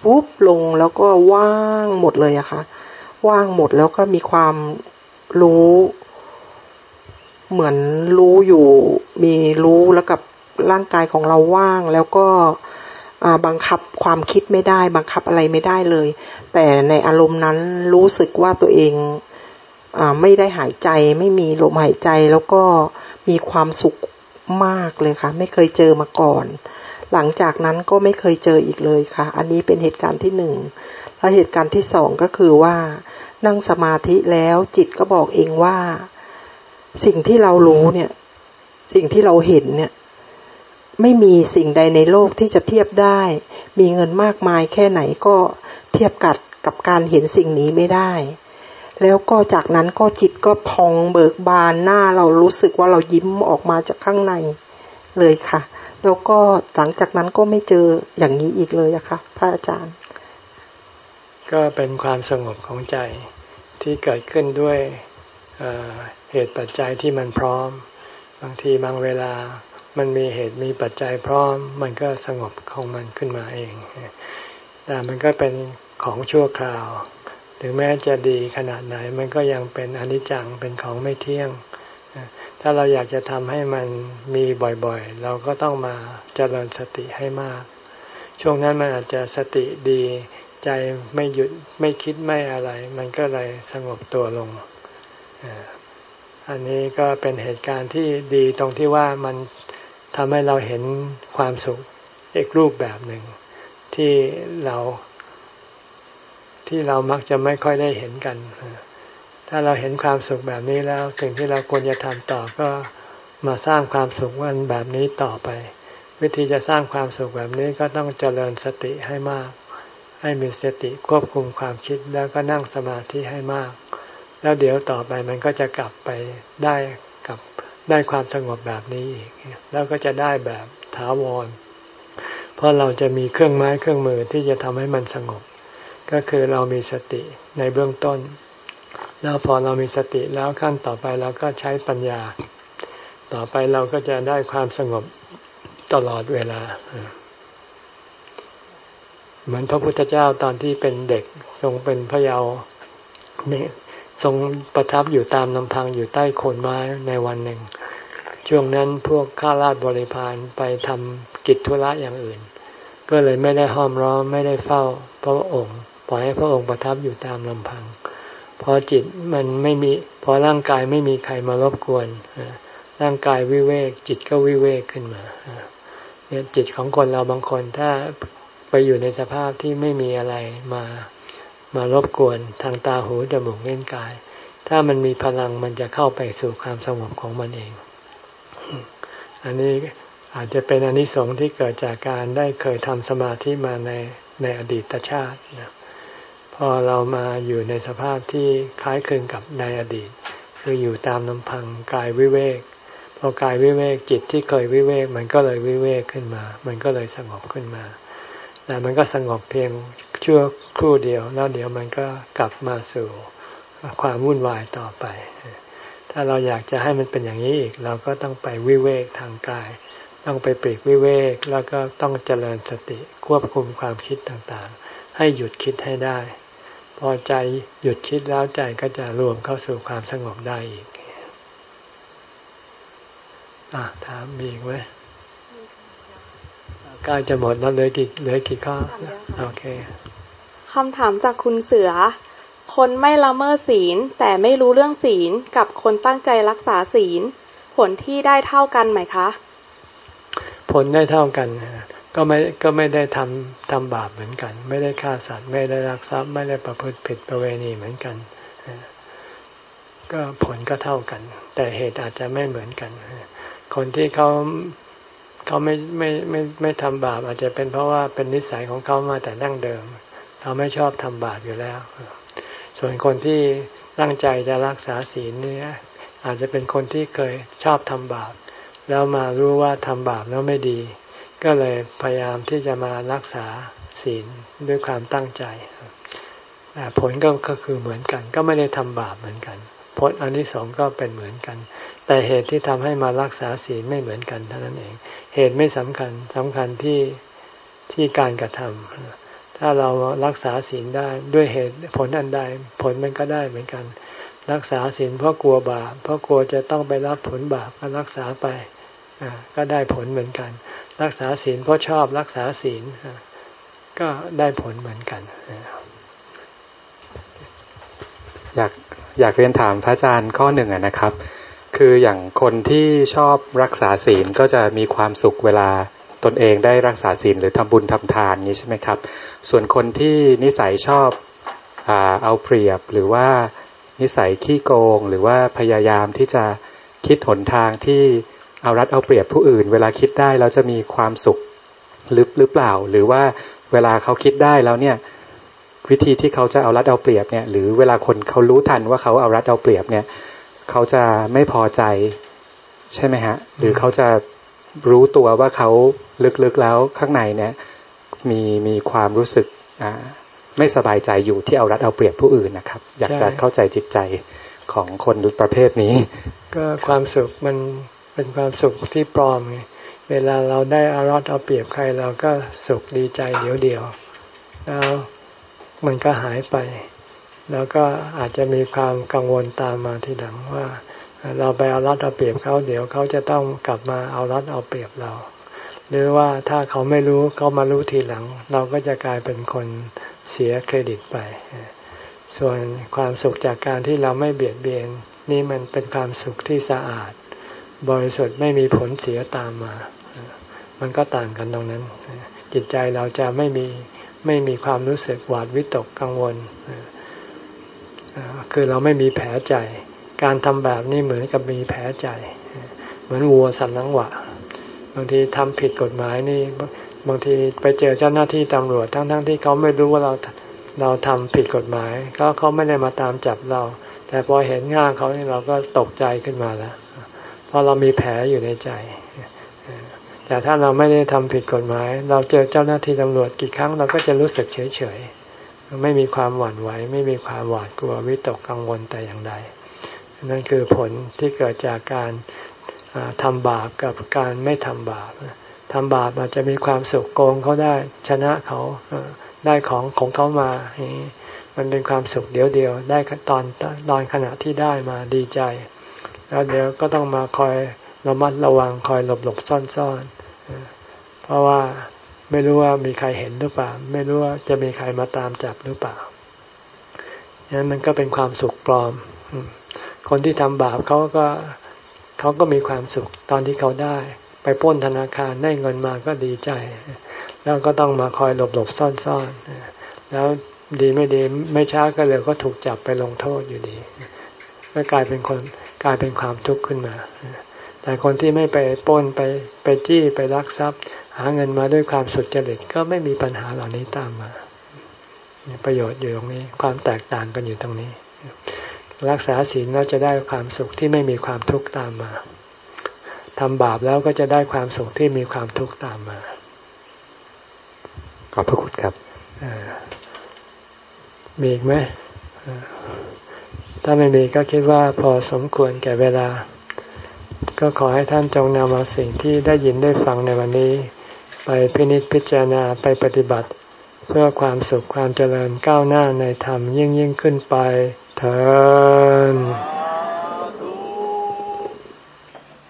ปุ๊บลงแล้วก็ว่างหมดเลยอะค่ะว่างหมดแล้วก็มีความรู้เหมือนรู้อยู่มีรู้แล้วกับร่างกายของเราว่างแล้วก็บังคับความคิดไม่ได้บังคับอะไรไม่ได้เลยแต่ในอารมณ์นั้นรู้สึกว่าตัวเองไม่ได้หายใจไม่มีลมหายใจแล้วก็มีความสุขมากเลยค่ะไม่เคยเจอมาก่อนหลังจากนั้นก็ไม่เคยเจออีกเลยค่ะอันนี้เป็นเหตุการณ์ที่หนึ่งแล้วเหตุการณ์ที่สองก็คือว่านั่งสมาธิแล้วจิตก็บอกเองว่าสิ่งที่เรารู้เนี่ยสิ่งที่เราเห็นเนี่ยไม่มีสิ่งใดในโลกที่จะเทียบได้มีเงินมากมายแค่ไหนก็เทียบกับกับการเห็นสิ่งนี้ไม่ได้แล้วก็จากนั้นก็จิตก็พองเบิกบานหน้าเรารู้สึกว่าเรายิ้มออกมาจากข้างในเลยค่ะแล้วก็หลังจากนั้นก็ไม่เจออย่างนี้อีกเลยอะค่ะพระอาจารย์ก็เป็นความสงบของใจที่เกิดขึ้นด้วยเอ่อเหตุปัจจัยที่มันพร้อมบางทีบางเวลามันมีเหตุมีปัจจัยพร้อมมันก็สงบของมันขึ้นมาเองแต่มันก็เป็นของชั่วคราวถึงแม้จะดีขนาดไหนมันก็ยังเป็นอนิจจังเป็นของไม่เที่ยงถ้าเราอยากจะทำให้มันมีบ่อยๆเราก็ต้องมาเจริญสติให้มากช่วงนั้นมันอาจจะสติดีใจไม่หยุดไม่คิดไม่อะไรมันก็เลยสงบตัวลงอันนี้ก็เป็นเหตุการณ์ที่ดีตรงที่ว่ามันทำให้เราเห็นความสุขอีกรูปแบบหนึ่งที่เราที่เรามักจะไม่ค่อยได้เห็นกันถ้าเราเห็นความสุขแบบนี้แล้วสิ่งที่เราควรจะทำต่อก็มาสร้างความสุขวันแบบนี้ต่อไปวิธีจะสร้างความสุขแบบนี้ก็ต้องเจริญสติให้มากให้มีสติควบคุมความคิดแล้วก็นั่งสมาธิให้มากแล้วเดี๋ยวต่อไปมันก็จะกลับไปได้กับได้ความสงบแบบนี้อีกแล้วก็จะได้แบบถาวรเพราะเราจะมีเครื่องไม้เครื่องมือที่จะทำให้มันสงบก็คือเรามีสติในเบื้องต้นแล้วพอเรามีสติแล้วขั้นต่อไปเราก็ใช้ปัญญาต่อไปเราก็จะได้ความสงบตลอดเวลาเหมือนพระพุทธเจ้าตอนที่เป็นเด็กทรงเป็นพระเยาว์เนี่ยทรงประทับอยู่ตามลำพังอยู่ใต้โคนไม้ในวันหนึ่งช่วงนั้นพวกข้าราชบริพารไปทำกิจธุระอย่างอื่นก็เลยไม่ได้ห้อมล้อมไม่ได้เฝ้าพระองค์ปล่อยให้พระองค์ประทับอยู่ตามลำพังพอจิตมันไม่มีพอร่างกายไม่มีใครมารบกวนร่างกายวิเวกจิตก็วิเวกขึ้นมาเนี่ยจิตของคนเราบางคนถ้าไปอยู่ในสภาพที่ไม่มีอะไรมามารบกวนทางตาหูจมูกลิ้นกายถ้ามันมีพลังมันจะเข้าไปสู่ความสงบของมันเองอันนี้อาจจะเป็นอานิสงส์ที่เกิดจากการได้เคยทำสมาธิมาในในอดีตชาตินะพอเรามาอยู่ในสภาพที่คล้ายคลึงกับในอดีตคืออยู่ตามลำพังกายวิเวกพอกายวิเวกจิตที่เคยวิเวกมันก็เลยวิเวกขึ้นมามันก็เลยสงบขึ้นมาแต่มันก็สงบเพียงชั่วครู่เดียวแล้วเดี๋ยวมันก็กลับมาสู่ความวุ่นวายต่อไปถ้าเราอยากจะให้มันเป็นอย่างนี้อีกเราก็ต้องไปวิเวกทางกายต้องไปปลีกวิเวกแล้วก็ต้องเจริญสติควบคุมความคิดต่างๆให้หยุดคิดให้ได้พอใจหยุดคิดแล้วใจก็จะรวมเข้าสู่ความสงบได้อีกอ่ะถามมีอีกไหมใกล้จะหมดแล้วเหลือกี่เหลือกี่ข้อโอเคคำถามจากคุณเสือคนไม่ละเมิดศีลแต่ไม่รู้เรื่องศีลกับคนตั้งใจรักษาศีลผลที่ได้เท่ากันไหมคะผลได้เท่ากันก็ไม่ก็ไม่ได้ทำทำบาปเหมือนกันไม่ได้ฆ่าสัตว์ไม่ได้ลักทรัพย์ไม่ได้ประพฤติผิดประเวณีเหมือนกันก็ผลก็เท่ากันแต่เหตุอาจจะไม่เหมือนกันคนที่เขาเขาไม่ไม่ไม่ไม่ทำบาปอาจจะเป็นเพราะว่าเป็นนิสัยของเขามาแต่ดั้งเดิมเขาไม่ชอบทำบาปอยู่แล้วส่วนคนที่ตั้งใจจะรักษาศีลนี่อาจจะเป็นคนที่เคยชอบทำบาปแล้วมารู้ว่าทำบาปแล้วไม่ดีก็เลยพยายามที่จะมารักษาศีลด้วยความตั้งใจแต่ผลก็คือเหมือนกันก็ไม่ได้ทำบาปเหมือนกันผลอานิสงส์ก็เป็นเหมือนกันแต่เหตุที่ทำให้มารักษาศีลไม่เหมือนกันเท่านั้นเองเหตุไม่สำคัญสำคัญที่ที่การกระทำถ้ถ้าเรารักษาศีลได้ด้วยเหตุผลอันใดผลมันก็ได้เหมือนกันรักษาศีลเพราะกลัวบาปเพราะกลัวจะต้องไปรับผลบาปก็รักษาไปก็ได้ผลเหมือนกันรักษาศีลเพราะชอบรักษาศีลก็ได้ผลเหมือนกันอยากอยากเรียนถามพระอาจารย์ข้อหนึ่งนะครับคืออย่างคนที่ชอบรักษาศีลก็จะมีความสุขเวลาตนเองได้รักษาศีลหรือทำบุญทำทานนี้ใช่ไหมครับส่วนคนที่นิสัยชอบอ่าเอาเปรียบหรือว่านิสัยขี้โกงหรือว่าพยายามที่จะคิดหนทางที่เอารัดเอาเปรียบผู้อื่นเวลาคิดได้แล้วจะมีความสุขลึกหรือเปล่าหรือว่าเวลาเขาคิดได้แล้วเนี่ยวิธีที่เขาจะเอารัดเอาเปรียบเนี่ยหรือเวลาคนเขารู้ทันว่าเขาเอารัดเอาเปรียบเนี่ยเขาจะไม่พอใจใช่ไหมฮะหรือเขาจะรู้ตัวว่าเขาลึกๆแล้วข้างในเนี่ยมีมีความรู้สึกอ่าไม่สบายใจอยู่ที่เอารัดเอาเปรียบผู้อื่นนะครับอยากจะเข้าใจจิตใจของคนประเภทนี้ก็ความสุขมันเป็นความสุขที่ปลอมไงเวลาเราได้เอารัดเอาเปรียบใครเราก็สุขดีใจเดี๋ยวเดียวแล้วมันก็หายไปแล้วก็อาจจะมีความกังวลตามมาทีหลังว่าเราไปเอารัดเอาเปรียบเขาเดี๋ยวเขาจะต้องกลับมาเอารัดเอาเปรียบเราหรือว่าถ้าเขาไม่รู้เขามารู้ทีหลังเราก็จะกลายเป็นคนเสียเครดิตไปส่วนความสุขจากการที่เราไม่เบียดเบียนนี่มันเป็นความสุขที่สะอาดบริสุทธิ์ไม่มีผลเสียตามมามันก็ต่างกันตรงนั้นจิตใจเราจะไม่มีไม่มีความรู้สึกหวาดวิตกกังวลคือเราไม่มีแผลใจการทำแบบนี้เหมือนกับมีแผลใจเหมือนวัวสันหลังหวะบางทีทำผิดกฎหมายนี่บางทีไปเจอเจ้าหน้าที่ตำรวจทั้งๆที่เขาไม่รู้ว่าเราเราทำผิดกฎหมายก็เขาไม่ได้มาตามจับเราแต่พอเห็นง่างเขานี่เราก็ตกใจขึ้นมาแล้วเพราะเรามีแผลอยู่ในใจแต่ถ้าเราไม่ได้ทำผิดกฎหมายเราเจอเจ้าหน้าที่ตำรวจกี่ครั้งเราก็จะรู้สึกเฉยๆไม่มีความหวั่นไหวไม่มีความหวาดกลัววิตกกังวลแต่อย่างใดนั่นคือผลที่เกิดจากการทำบาปกับการไม่ทำบาปทำบาปอาจจะมีความสุขโกงเขาได้ชนะเขาได้ของของเขามามันเป็นความสุขเดียวเดียวได้ตอนตอนขณะที่ได้มาดีใจแล้วเดี๋ยวก็ต้องมาคอยระมัดระวังคอยหลบหลบซ่อนซ่อนเพราะว่าไม่รู้ว่ามีใครเห็นหรือเปล่าไม่รู้ว่าจะมีใครมาตามจับหรือเปล่านั้นมันก็เป็นความสุขปลอมคนที่ทำบาปเขาก็เขาก็มีความสุขตอนที่เขาได้ไปปล้นธนาคารได้เงินมาก็ดีใจแล้วก็ต้องมาคอยหลบหลบซ่อนซ่อนแล้วดีไม่ดีไม่ช้าก็เร็วก็ถูกจับไปลงโทษอยู่ดีก็กลายเป็นคนกลายเป็นความทุกข์ขึ้นมาแต่คนที่ไม่ไปปล้นไปไปจี้ไปลักทรัพย์หาเงินมาด้วยความสุจริตก็ไม่มีปัญหาเหล่านี้ตามมาประโยชน์อยู่ตรงนี้ความแตกต่างกันอยู่ตรงนี้รักษาศีลแล้วจะได้ความสุขที่ไม่มีความทุกข์ตามมาทำบาปแล้วก็จะได้ความสุขที่มีความทุกข์ตามมาขอบพระคุณครับมีอีกไหมถ้าไม่มีก็คิดว่าพอสมควรแก่เวลาก็ขอให้ท่านจงนำเอาสิ่งที่ได้ยินได้ฟังในวันนี้ไปพินิจพิจารณาไปปฏิบัติเพื่อความสุขความเจริญก้าวหน้าในธรรมยิ่งยิ่งขึ้นไปเถิด